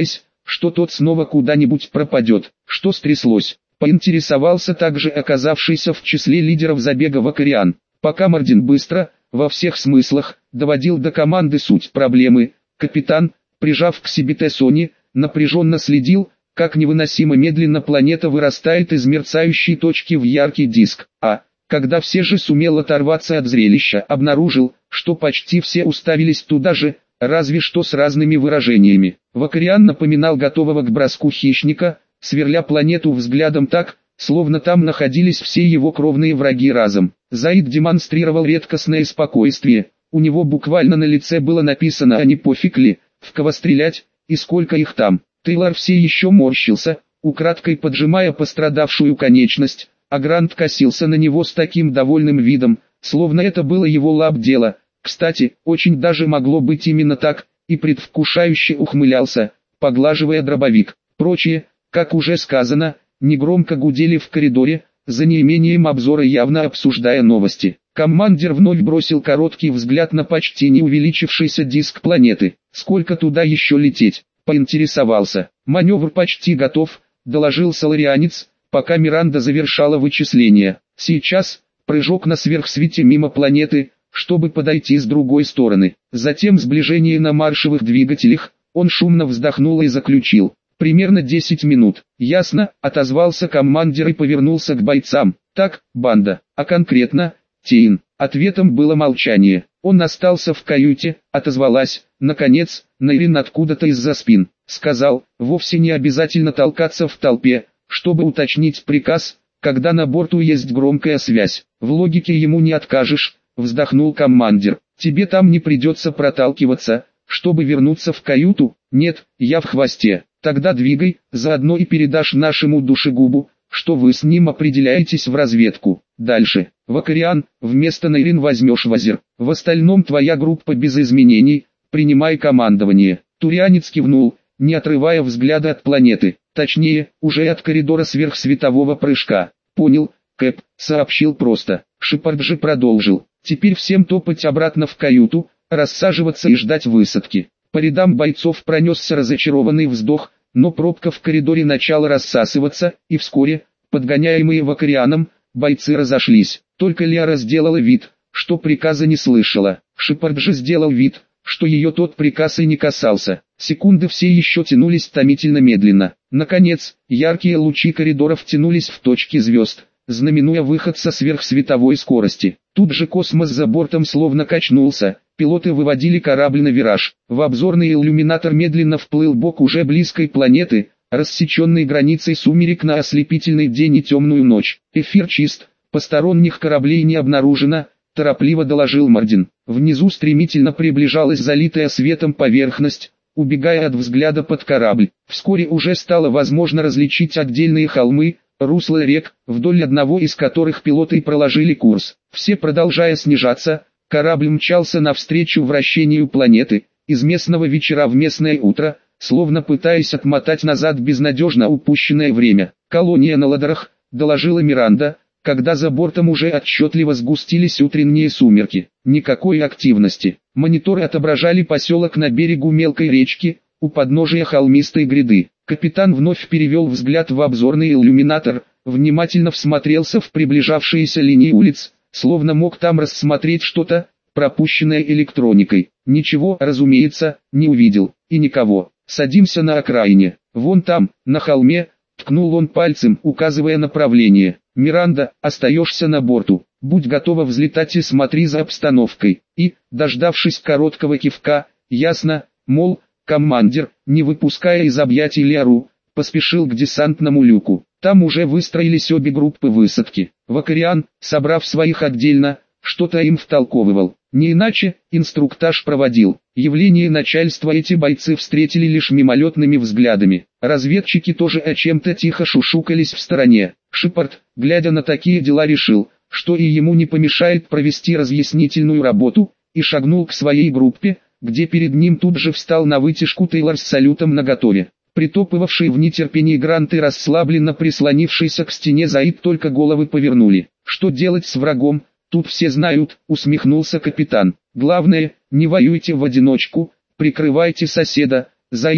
A: что тот снова куда-нибудь пропадет. Что стряслось? Поинтересовался также оказавшийся в числе лидеров забега Вакариан. Пока Мардин быстро, во всех смыслах, доводил до команды суть проблемы, капитан, прижав к себе Тессони, напряженно следил, как невыносимо медленно планета вырастает из мерцающей точки в яркий диск. А, когда все же сумел оторваться от зрелища, обнаружил, что почти все уставились туда же, разве что с разными выражениями. Вакариан напоминал готового к броску хищника, сверля планету взглядом так, словно там находились все его кровные враги разом. Заид демонстрировал редкостное спокойствие, у него буквально на лице было написано «А не пофиг ли, в кого стрелять, и сколько их там». Тейлор все еще морщился, украдкой поджимая пострадавшую конечность, а Грант косился на него с таким довольным видом, словно это было его лап дело. Кстати, очень даже могло быть именно так, и предвкушающе ухмылялся, поглаживая дробовик. Прочие, как уже сказано, негромко гудели в коридоре, за неимением обзора явно обсуждая новости. Командир вновь бросил короткий взгляд на почти не увеличившийся диск планеты. «Сколько туда еще лететь?» — поинтересовался. «Маневр почти готов», — доложил соларианец, пока Миранда завершала вычисления. «Сейчас, прыжок на сверхсвете мимо планеты, чтобы подойти с другой стороны. Затем сближение на маршевых двигателях». Он шумно вздохнул и заключил. «Примерно десять минут». «Ясно», — отозвался командир и повернулся к бойцам. «Так, банда, а конкретно, Тейн». Ответом было молчание. Он остался в каюте, отозвалась, наконец, Нейрин откуда-то из-за спин. Сказал, вовсе не обязательно толкаться в толпе, чтобы уточнить приказ, когда на борту есть громкая связь. В логике ему не откажешь, вздохнул командир. Тебе там не придется проталкиваться, чтобы вернуться в каюту. Нет, я в хвосте. Тогда двигай, заодно и передашь нашему душегубу, что вы с ним определяетесь в разведку. Дальше. Вакариан, вместо Нейрин возьмешь Вазир. В остальном твоя группа без изменений, принимай командование. Турианец кивнул, не отрывая взгляда от планеты. Точнее, уже от коридора сверхсветового прыжка. Понял, Кэп, сообщил просто. Шепард же продолжил. Теперь всем топать обратно в каюту, рассаживаться и ждать высадки. По рядам бойцов пронесся разочарованный вздох, но пробка в коридоре начала рассасываться, и вскоре, подгоняемые Вакарианом, бойцы разошлись. Только Лиара сделала вид, что приказа не слышала. Шепард же сделал вид, что ее тот приказ и не касался. Секунды все еще тянулись томительно медленно. Наконец, яркие лучи коридоров тянулись в точки звезд, знаменуя выход со сверхсветовой скорости. Тут же космос за бортом словно качнулся, пилоты выводили корабль на вираж. В обзорный иллюминатор медленно вплыл бок уже близкой планеты, рассеченной границей сумерек на ослепительный день и темную ночь. Эфир чист, посторонних кораблей не обнаружено, торопливо доложил Мардин. Внизу стремительно приближалась залитая светом поверхность, убегая от взгляда под корабль. Вскоре уже стало возможно различить отдельные холмы, русла рек, вдоль одного из которых пилоты проложили курс. Все продолжая снижаться, корабль мчался навстречу вращению планеты, из местного вечера в местное утро, словно пытаясь отмотать назад безнадежно упущенное время. «Колония на Ладорах», — доложила Миранда, когда за бортом уже отчетливо сгустились утренние сумерки. Никакой активности. Мониторы отображали поселок на берегу мелкой речки, у подножия холмистой гряды. Капитан вновь перевел взгляд в обзорный иллюминатор, внимательно всмотрелся в приближавшиеся линии улиц, словно мог там рассмотреть что-то, пропущенное электроникой. Ничего, разумеется, не увидел, и никого. «Садимся на окраине. Вон там, на холме», — ткнул он пальцем, указывая направление. «Миранда, остаешься на борту. Будь готова взлетать и смотри за обстановкой». И, дождавшись короткого кивка, ясно, мол, командир, не выпуская из объятий Лиару, поспешил к десантному люку. Там уже выстроились обе группы высадки. Вакариан, собрав своих отдельно, что-то им втолковывал. Не иначе, инструктаж проводил. Явление начальства эти бойцы встретили лишь мимолетными взглядами. Разведчики тоже о чем-то тихо шушукались в стороне. Шепард, глядя на такие дела, решил, что и ему не помешает провести разъяснительную работу, и шагнул к своей группе, где перед ним тут же встал на вытяжку Тейлор с салютом наготове. Притопывавшие в нетерпении Грант и расслабленно прислонившийся к стене Заид только головы повернули. «Что делать с врагом? Тут все знают», — усмехнулся капитан. «Главное, не воюйте в одиночку, прикрывайте соседа. Заид,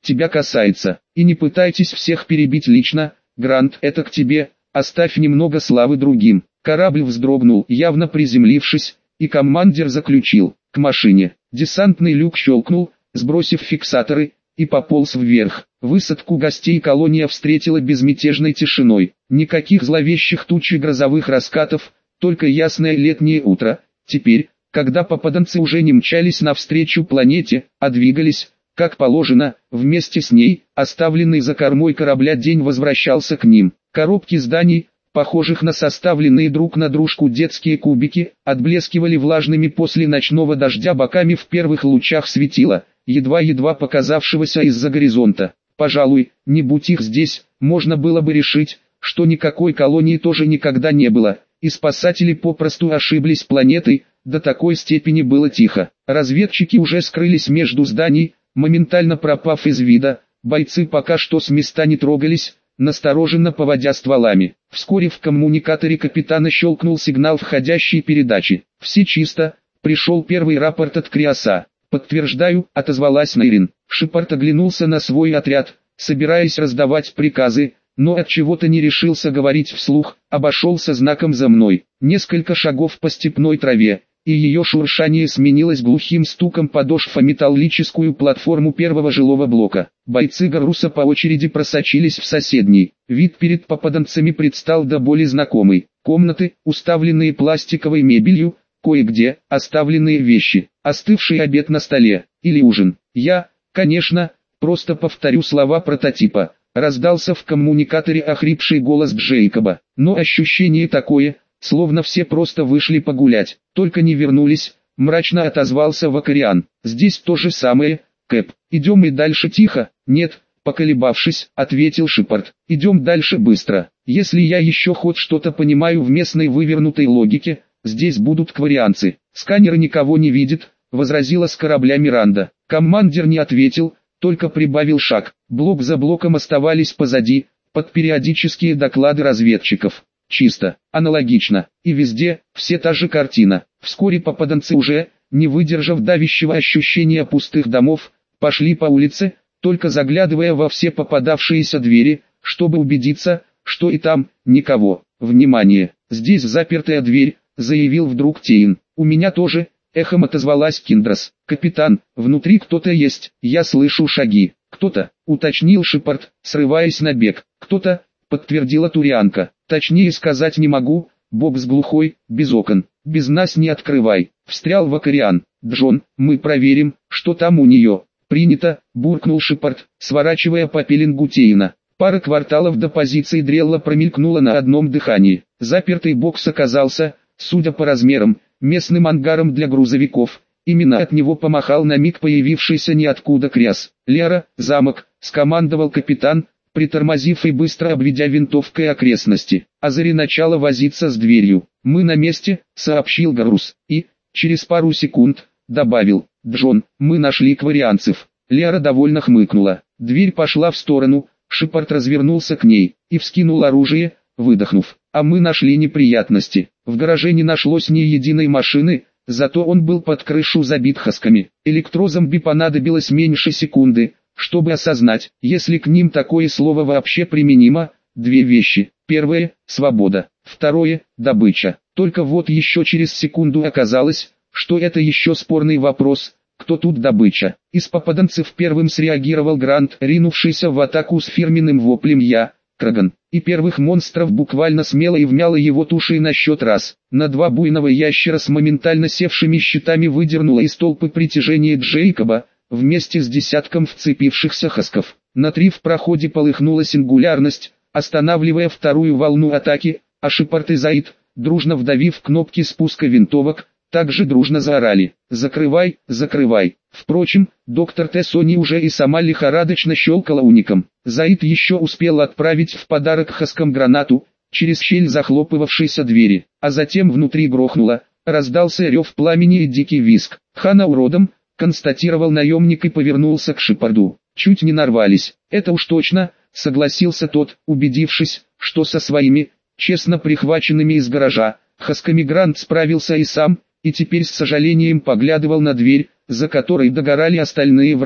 A: тебя касается. И не пытайтесь всех перебить лично, Грант, это к тебе, оставь немного славы другим. Корабль вздрогнул, явно приземлившись, и командир заключил: к машине. Десантный люк щелкнул, сбросив фиксаторы, и пополз вверх. Высадку гостей колония встретила безмятежной тишиной. Никаких зловещих туч и грозовых раскатов, только ясное летнее утро. Теперь, когда попаданцы уже не мчались навстречу планете, а двигались, как положено, вместе с ней, оставленный за кормой корабля день возвращался к ним. Коробки зданий, похожих на составленные друг на дружку детские кубики, отблескивали влажными после ночного дождя боками в первых лучах светила, едва-едва показавшегося из-за горизонта. Пожалуй, не будь их здесь, можно было бы решить, что никакой колонии тоже никогда не было, и спасатели попросту ошиблись планетой. До такой степени было тихо. Разведчики уже скрылись между зданий, моментально пропав из вида. Бойцы пока что с места не трогались, настороженно поводя стволами. Вскоре в коммуникаторе капитана щелкнул сигнал входящей передачи. «Все чисто», пришел первый рапорт от Криоса. «Подтверждаю», отозвалась Нейрин. Шепард оглянулся на свой отряд, собираясь раздавать приказы, но от чего-то не решился говорить вслух, обошелся знаком «за мной». Несколько шагов по степной траве, и ее шуршание сменилось глухим стуком подошв о металлическую платформу первого жилого блока. Бойцы Гаруса по очереди просочились в соседний. Вид перед попаданцами предстал до боли знакомый. Комнаты, уставленные пластиковой мебелью, кое-где оставленные вещи, остывший обед на столе, или ужин. «Я, конечно, просто повторю слова прототипа», раздался в коммуникаторе охрипший голос Джейкоба. Но ощущение такое, словно все просто вышли погулять, только не вернулись, мрачно отозвался Вакариан. «Здесь то же самое, Кэп. Идем и дальше тихо?» «Нет», поколебавшись, ответил Шепард. «Идем дальше быстро. Если я еще хоть что-то понимаю в местной вывернутой логике, здесь будут кварианцы». «Сканер никого не видит», возразила с корабля Миранда. Командир не ответил, только прибавил шаг. Блок за блоком оставались позади, под периодические доклады разведчиков. Чисто, аналогично, и везде, все та же картина. Вскоре попаданцы уже, не выдержав давящего ощущения пустых домов, пошли по улице, только заглядывая во все попадавшиеся двери, чтобы убедиться, что и там, никого. «Внимание, здесь запертая дверь», заявил вдруг Тейн. «У меня тоже», эхом отозвалась Киндрас. «Капитан, внутри кто-то есть, я слышу шаги». «Кто-то», уточнил Шепард, срываясь на бег. «Кто-то», подтвердила Турианка. «Точнее сказать не могу, бокс глухой, без окон, без нас не открывай», встрял Вакариан. «Джон, мы проверим, что там у нее». «Принято», буркнул Шепард, сворачивая по пеленгу Тейна. Пара кварталов до позиции Дрелла промелькнула на одном дыхании. Запертый бокс оказался, судя по размерам, местным ангаром для грузовиков. Именно от него помахал на миг появившийся ниоткуда Криос. «Лера, замок», скомандовал капитан, притормозив и быстро обведя винтовкой окрестности. «Азари начало возиться с дверью». «Мы на месте», сообщил Гарус, и, через пару секунд, добавил: «Джон, мы нашли кварианцев». Лера довольно хмыкнула. Дверь пошла в сторону, Шепард развернулся к ней и вскинул оружие, выдохнув. «А мы нашли неприятности. В гараже не нашлось ни единой машины, зато он был под крышу забит хасками. Электрозомби понадобилось меньше секунды, чтобы осознать, если к ним такое слово вообще применимо, две вещи. Первое – свобода. Второе – добыча. Только вот еще через секунду оказалось, что это еще спорный вопрос, кто тут добыча. Из попаданцев первым среагировал Грант, ринувшийся в атаку с фирменным воплем «Я, Краган», и первых монстров буквально смело и вмяло его тушей на счет раз. На два буйного ящера с моментально севшими щитами выдернуло из толпы притяжения Джейкоба, вместе с десятком вцепившихся хасков. На три в проходе полыхнула сингулярность, останавливая вторую волну атаки, а Шепард и Заид, дружно вдавив кнопки спуска винтовок, также дружно заорали: «Закрывай, закрывай!». Впрочем, доктор Тессони уже и сама лихорадочно щелкала уником. Заид еще успел отправить в подарок хаскам гранату, через щель захлопывавшейся двери, а затем внутри грохнуло, раздался рев пламени и дикий визг. «Хана уродом», констатировал наемник и повернулся к Шепарду. «Чуть не нарвались». «Это уж точно», согласился тот, убедившись, что со своими, честно прихваченными из гаража, хасками Грант справился и сам, и теперь с сожалением поглядывал на дверь, за которой догорали остальные враги.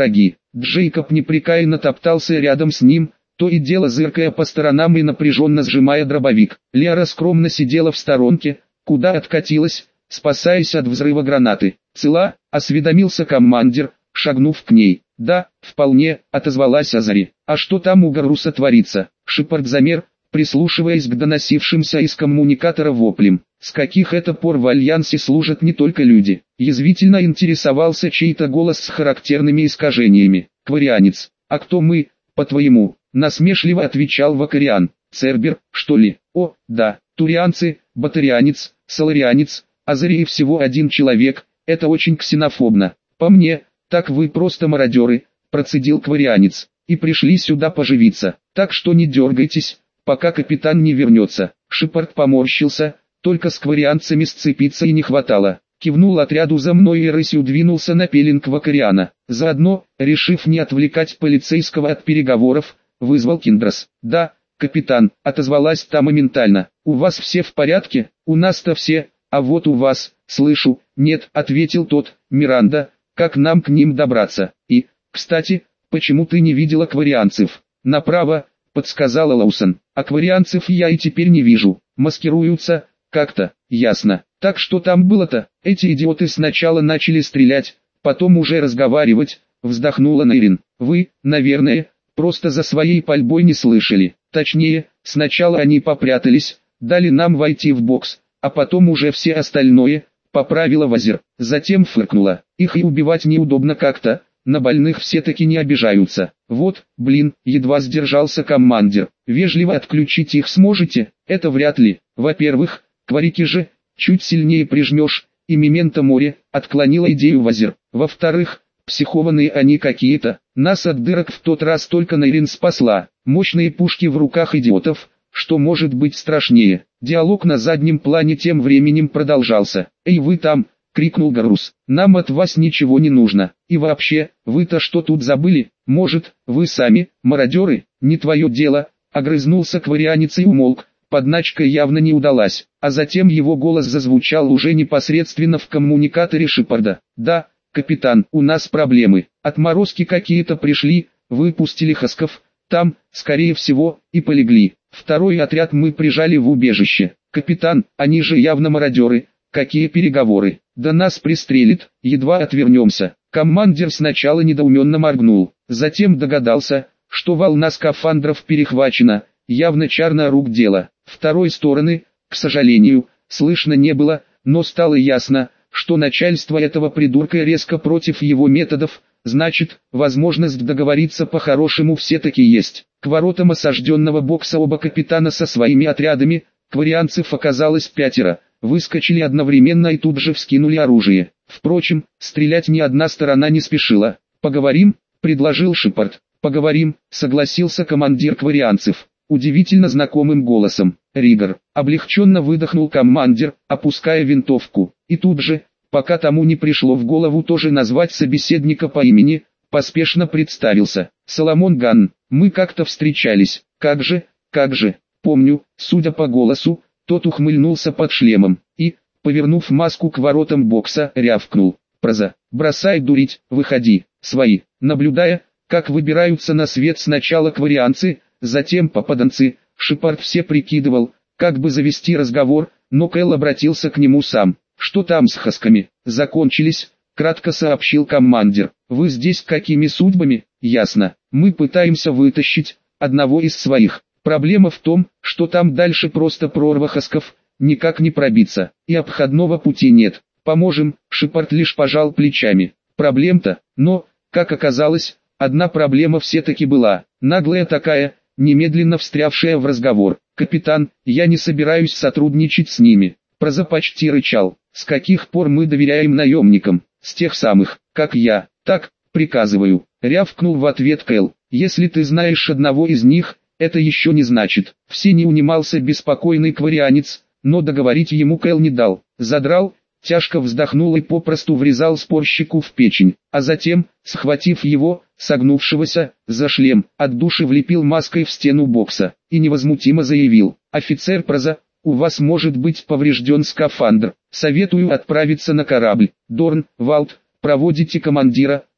A: Джейкоб непрекаянно топтался рядом с ним, то и дело зыркая по сторонам и напряженно сжимая дробовик. Лера скромно сидела в сторонке, куда откатилась, спасаясь от взрыва гранаты. «Цела?» — осведомился командир, шагнув к ней. «Да, вполне», — отозвалась Азари. «А что там у Гарруса творится?» Шепард замер, прислушиваясь к доносившимся из коммуникатора воплям. «С каких это пор в Альянсе служат не только люди?» Язвительно интересовался чей-то голос с характерными искажениями. «Кварианец. А кто мы, по-твоему?» Насмешливо отвечал Вакариан. «Цербер, что ли?» «О, да, турианцы, батарианец, соларианец, Азарии всего один человек, это очень ксенофобно. По мне, так вы просто мародеры», процедил кварианец, «и пришли сюда поживиться, так что не дергайтесь, пока капитан не вернется». Шепард поморщился, только с кварианцами сцепиться и не хватало. Кивнул отряду за мной и рысью двинулся на пеленг Вакариана. Заодно, решив не отвлекать полицейского от переговоров, вызвал Киндрас. «Да, капитан», — отозвалась та моментально. «У вас все в порядке?» «У нас-то все, а вот у вас, слышу, нет», — ответил тот. «Миранда, как нам к ним добраться? И, кстати, почему ты не видела кварианцев?» «Направо», — подсказала Лоусон. «А кварианцев я и теперь не вижу, маскируются, как-то, ясно. Так что там было-то?» «Эти идиоты сначала начали стрелять, потом уже разговаривать», — вздохнула Нейрин. «Вы, наверное, просто за своей пальбой не слышали. Точнее, сначала они попрятались, дали нам войти в бокс, а потом уже все остальное», — поправила Вазир. Затем фыркнула. «Их и убивать неудобно как-то, на больных все-таки не обижаются. Вот, блин», — едва сдержался командир. «Вежливо отключить их сможете?» «Это вряд ли. Во-первых, кварики же, чуть сильнее прижмешь, и мементо море», — отклонила идею Вазир. «Во-вторых, психованные они какие-то, нас от дырок в тот раз только Нейрин спасла, мощные пушки в руках идиотов, что может быть страшнее». Диалог на заднем плане тем временем продолжался. «Эй, вы там!» — крикнул Гаррус. «Нам от вас ничего не нужно. И вообще, вы-то что тут забыли? Может, вы сами, мародеры? Не твое дело», — огрызнулся кварианец и умолк. Подначка явно не удалась, а затем его голос зазвучал уже непосредственно в коммуникаторе Шепарда. «Да, капитан, у нас проблемы. Отморозки какие-то пришли, выпустили хасков, там, скорее всего, и полегли. Второй отряд мы прижали в убежище. Капитан, они же явно мародеры. Какие переговоры? Да нас пристрелит, едва отвернемся». Командир сначала недоуменно моргнул, затем догадался, что волна скафандров перехвачена, явно чарно рук дело. Второй стороны, к сожалению, слышно не было, но стало ясно, что начальство этого придурка резко против его методов, значит, возможность договориться по-хорошему все-таки есть. К воротам осажденного бокса оба капитана со своими отрядами, кварианцев оказалось пятеро, выскочили одновременно и тут же вскинули оружие. Впрочем, стрелять ни одна сторона не спешила. «Поговорим?» — предложил Шепард. «Поговорим», — согласился командир кварианцев. Удивительно знакомым голосом. «Ригор», — облегченно выдохнул командир, опуская винтовку. И тут же, пока тому не пришло в голову тоже назвать собеседника по имени, поспешно представился. «Соломон Ганн, мы как-то встречались». «Как же, как же, помню», судя по голосу, тот ухмыльнулся под шлемом и, повернув маску к воротам бокса, рявкнул. «Проза, бросай дурить, выходи, свои». Наблюдая, как выбираются на свет сначала кварианцы, затем попаданцы, Шепард все прикидывал, как бы завести разговор, но Кэл обратился к нему сам. «Что там с хасками?» «Закончились», — кратко сообщил командир. «Вы здесь какими судьбами?» «Ясно. Мы пытаемся вытащить одного из своих. Проблема в том, что там дальше просто прорва хасков, никак не пробиться, и обходного пути нет. Поможем», — Шепард лишь пожал плечами. «Проблем-то, но, как оказалось, одна проблема все-таки была, наглая такая, немедленно встрявшая в разговор. «Капитан, я не собираюсь сотрудничать с ними». Проза почти рычал. «С каких пор мы доверяем наемникам? С тех самых, как я. Так, приказываю», — рявкнул в ответ Кэл. «Если ты знаешь одного из них, это еще не значит». Все не унимался беспокойный кварианец, но договорить ему Кэл не дал. Задрал, тяжко вздохнул и попросту врезал спорщику в печень, а затем, схватив его, согнувшегося, за шлем, от души влепил маской в стену бокса, и невозмутимо заявил: «Офицер Проза, у вас может быть поврежден скафандр, советую отправиться на корабль. Дорн, Валт, проводите командира,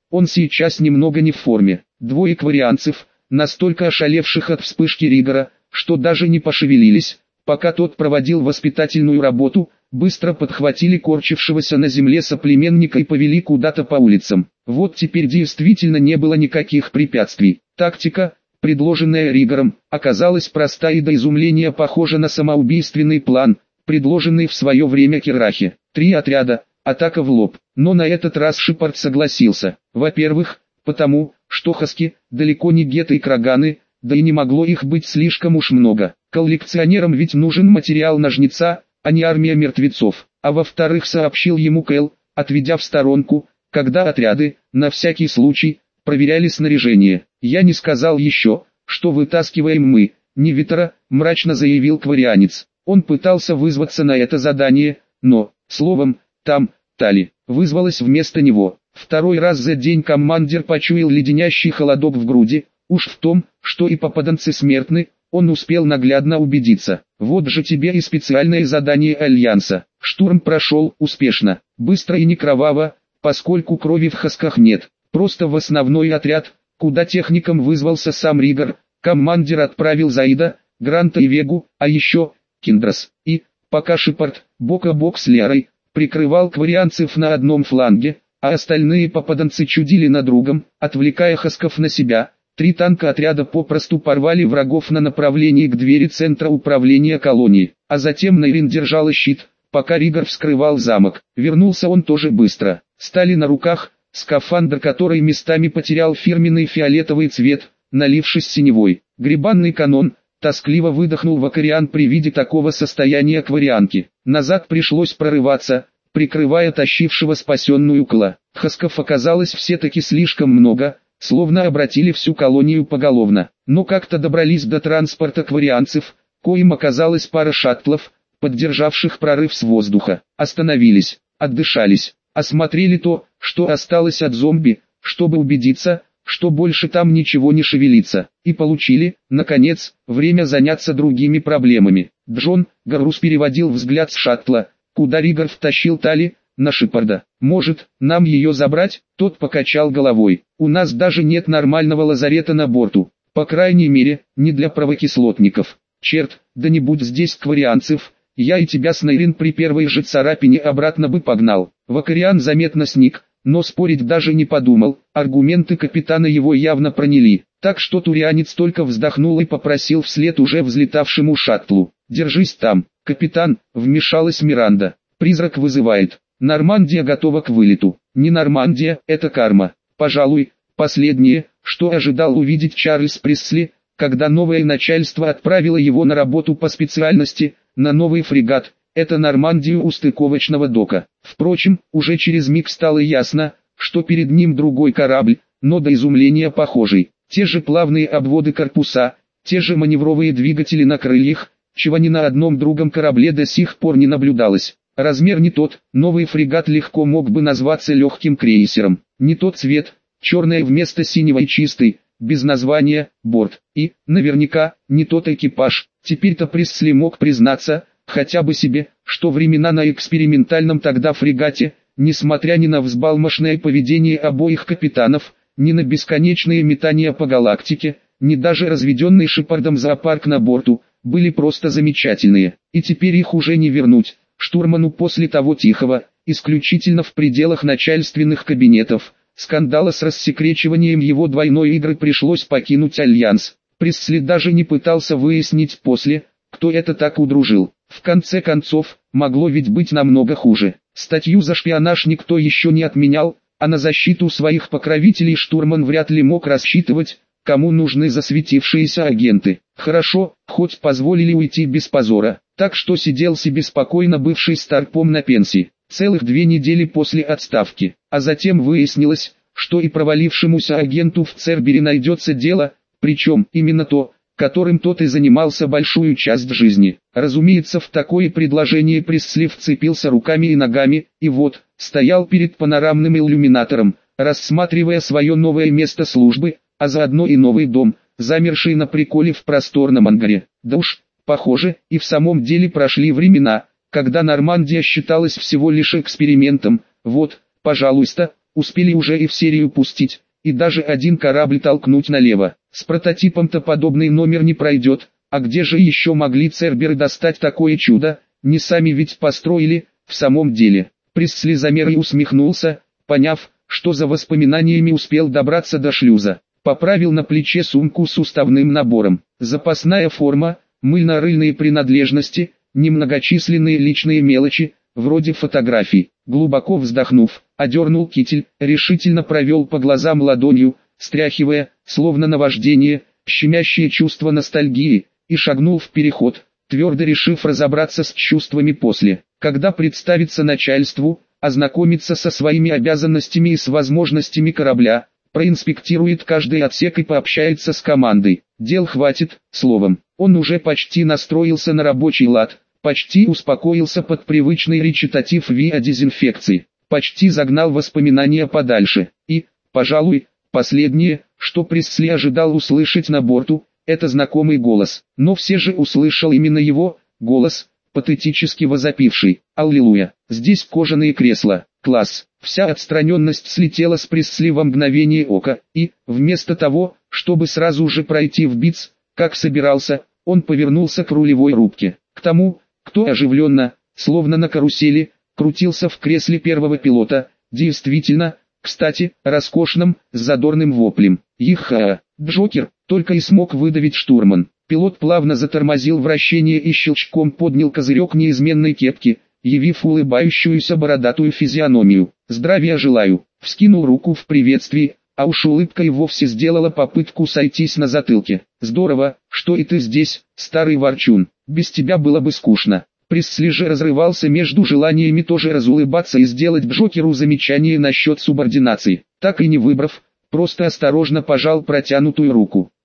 A: он сейчас немного не в форме. Двое кварианцев, настолько ошалевших от вспышки Ригора, что даже не пошевелились, пока тот проводил воспитательную работу, быстро подхватили корчившегося на земле соплеменника и повели куда-то по улицам. Вот теперь действительно не было никаких препятствий. Тактика, предложенная Ригором, оказалась проста и до изумления похожа на самоубийственный план, предложенный в свое время Киррахе. Три отряда, атака в лоб. Но на этот раз Шепард согласился. Во-первых, потому, что хаски, далеко не геты и краганы, да и не могло их быть слишком уж много. Коллекционерам ведь нужен материал на жнеца, а не армия мертвецов. А во-вторых, сообщил ему Кэл, отведя в сторонку, когда отряды, на всякий случай, проверяли снаряжение. «Я не сказал еще, что вытаскиваем мы, не Витера», мрачно заявил кварианец. Он пытался вызваться на это задание, но, словом, там, Тали, вызвалась вместо него. Второй раз за день командир почуял леденящий холодок в груди. Уж в том, что и попаданцы смертны, он успел наглядно убедиться. Вот же тебе и специальное задание Альянса. Штурм прошел успешно, быстро и не кроваво, поскольку крови в хасках нет. Просто в основной отряд, куда техником вызвался сам Ригор, командир отправил Заида, Гранта и Вегу, а еще Киндрас. И, пока Шепард, бок о бок с Лерой, прикрывал кварианцев на одном фланге, а остальные попаданцы чудили на другом, отвлекая хасков на себя, три танка отряда попросту порвали врагов на направлении к двери центра управления колонии, а затем Нейрин держала щит, пока Ригор вскрывал замок. Вернулся он тоже быстро. Стали на руках, скафандр который местами потерял фирменный фиолетовый цвет, налившись синевой. Грибанный канон, тоскливо выдохнул Вакариан при виде такого состояния кварианки. Назад пришлось прорываться, прикрывая тащившего спасенную Кла. Хасков оказалось все-таки слишком много, словно обратили всю колонию поголовно. Но как-то добрались до транспорта кварианцев, коим оказалась пара шаттлов, поддержавших прорыв с воздуха. Остановились, отдышались, осмотрели то, что осталось от зомби, чтобы убедиться, что больше там ничего не шевелится, и получили, наконец, время заняться другими проблемами. Джон Гарус переводил взгляд с шаттла, куда Ригор втащил Тали, на Шепарда. «Может, нам ее забрать?» Тот покачал головой. «У нас даже нет нормального лазарета на борту. По крайней мере, не для правокислотников. Черт, да не будь здесь кварианцев, я и тебя с Нейрин при первой же царапине обратно бы погнал». Вакариан заметно сник, но спорить даже не подумал, аргументы капитана его явно проняли. Так что турианец только вздохнул и попросил вслед уже взлетавшему шаттлу: «Держись там, капитан», вмешалась Миранда. «Призрак вызывает. Нормандия готова к вылету». «Не Нормандия, это Карма. Пожалуй, последнее, что ожидал увидеть Чарльз Пресли, когда новое начальство отправило его на работу по специальности, на новый фрегат, это Нормандию у стыковочного дока». Впрочем, уже через миг стало ясно, что перед ним другой корабль, но до изумления похожий. Те же плавные обводы корпуса, те же маневровые двигатели на крыльях, чего ни на одном другом корабле до сих пор не наблюдалось. Размер не тот, новый фрегат легко мог бы назваться легким крейсером. Не тот цвет, черное вместо синего и чистый, без названия, борт. И, наверняка, не тот экипаж. Теперь-то Пресли мог признаться, хотя бы себе, что времена на экспериментальном тогда фрегате, несмотря ни на взбалмошное поведение обоих капитанов, ни на бесконечные метания по галактике, ни даже разведенный Шепардом зоопарк на борту, были просто замечательные. И теперь их уже не вернуть. Штурману после того тихого, исключительно в пределах начальственных кабинетов, скандала с рассекречиванием его двойной игры пришлось покинуть Альянс. Пресли даже не пытался выяснить после, кто это так удружил. В конце концов, могло ведь быть намного хуже. Статью за шпионаж никто еще не отменял, а на защиту своих покровителей штурман вряд ли мог рассчитывать, кому нужны засветившиеся агенты. Хорошо, хоть позволили уйти без позора, так что сидел себе спокойно бывший старпом на пенсии, целых две недели после отставки, а затем выяснилось, что и провалившемуся агенту в Цербере найдется дело, причем именно то, которым тот и занимался большую часть жизни. Разумеется, в такое предложение Пресли вцепился руками и ногами, и вот, стоял перед панорамным иллюминатором, рассматривая свое новое место службы, а заодно и новый дом, замерший на приколе в просторном ангаре. Да уж, похоже, и в самом деле прошли времена, когда Нормандия считалась всего лишь экспериментом. Вот, пожалуйста, успели уже и в серию пустить, и даже один корабль толкнуть налево. С прототипом-то подобный номер не пройдет, а где же еще могли церберы достать такое чудо, не сами ведь построили, в самом деле. Пресли замер и усмехнулся, поняв, что за воспоминаниями успел добраться до шлюза. Поправил на плече сумку с уставным набором. Запасная форма, мыльно-рыльные принадлежности, немногочисленные личные мелочи, вроде фотографий. Глубоко вздохнув, одернул китель, решительно провел по глазам ладонью, стряхивая, словно наваждение, щемящее чувство ностальгии, и шагнул в переход, твердо решив разобраться с чувствами после. Когда представится начальству, ознакомиться со своими обязанностями и с возможностями корабля, проинспектирует каждый отсек и пообщается с командой. Дел хватит, словом, он уже почти настроился на рабочий лад, почти успокоился под привычный речитатив виа-дезинфекции, почти загнал воспоминания подальше. И, пожалуй, последнее, что Пресли ожидал услышать на борту, это знакомый голос. Но все же услышал именно его, голос, патетически возопивший: «Аллилуйя! Здесь кожаные кресла, класс!» Вся отстраненность слетела с Пресли во мгновение ока, и, вместо того, чтобы сразу же пройти в БИЦ, как собирался, он повернулся к рулевой рубке, к тому, кто оживленно, словно на карусели, крутился в кресле первого пилота, действительно, кстати, роскошным, с задорным воплем. «Еха! Джокер!» только и смог выдавить штурман. Пилот плавно затормозил вращение и щелчком поднял козырек неизменной кепки, явив улыбающуюся бородатую физиономию. «Здравия желаю!» Вскинул руку в приветствии, а уж улыбка и вовсе сделала попытку сойтись на затылке. «Здорово, что и ты здесь, старый ворчун. Без тебя было бы скучно». Пресли же разрывался между желаниями тоже разулыбаться и сделать Джокеру замечание насчет субординации. Так и не выбрав, просто осторожно пожал протянутую руку.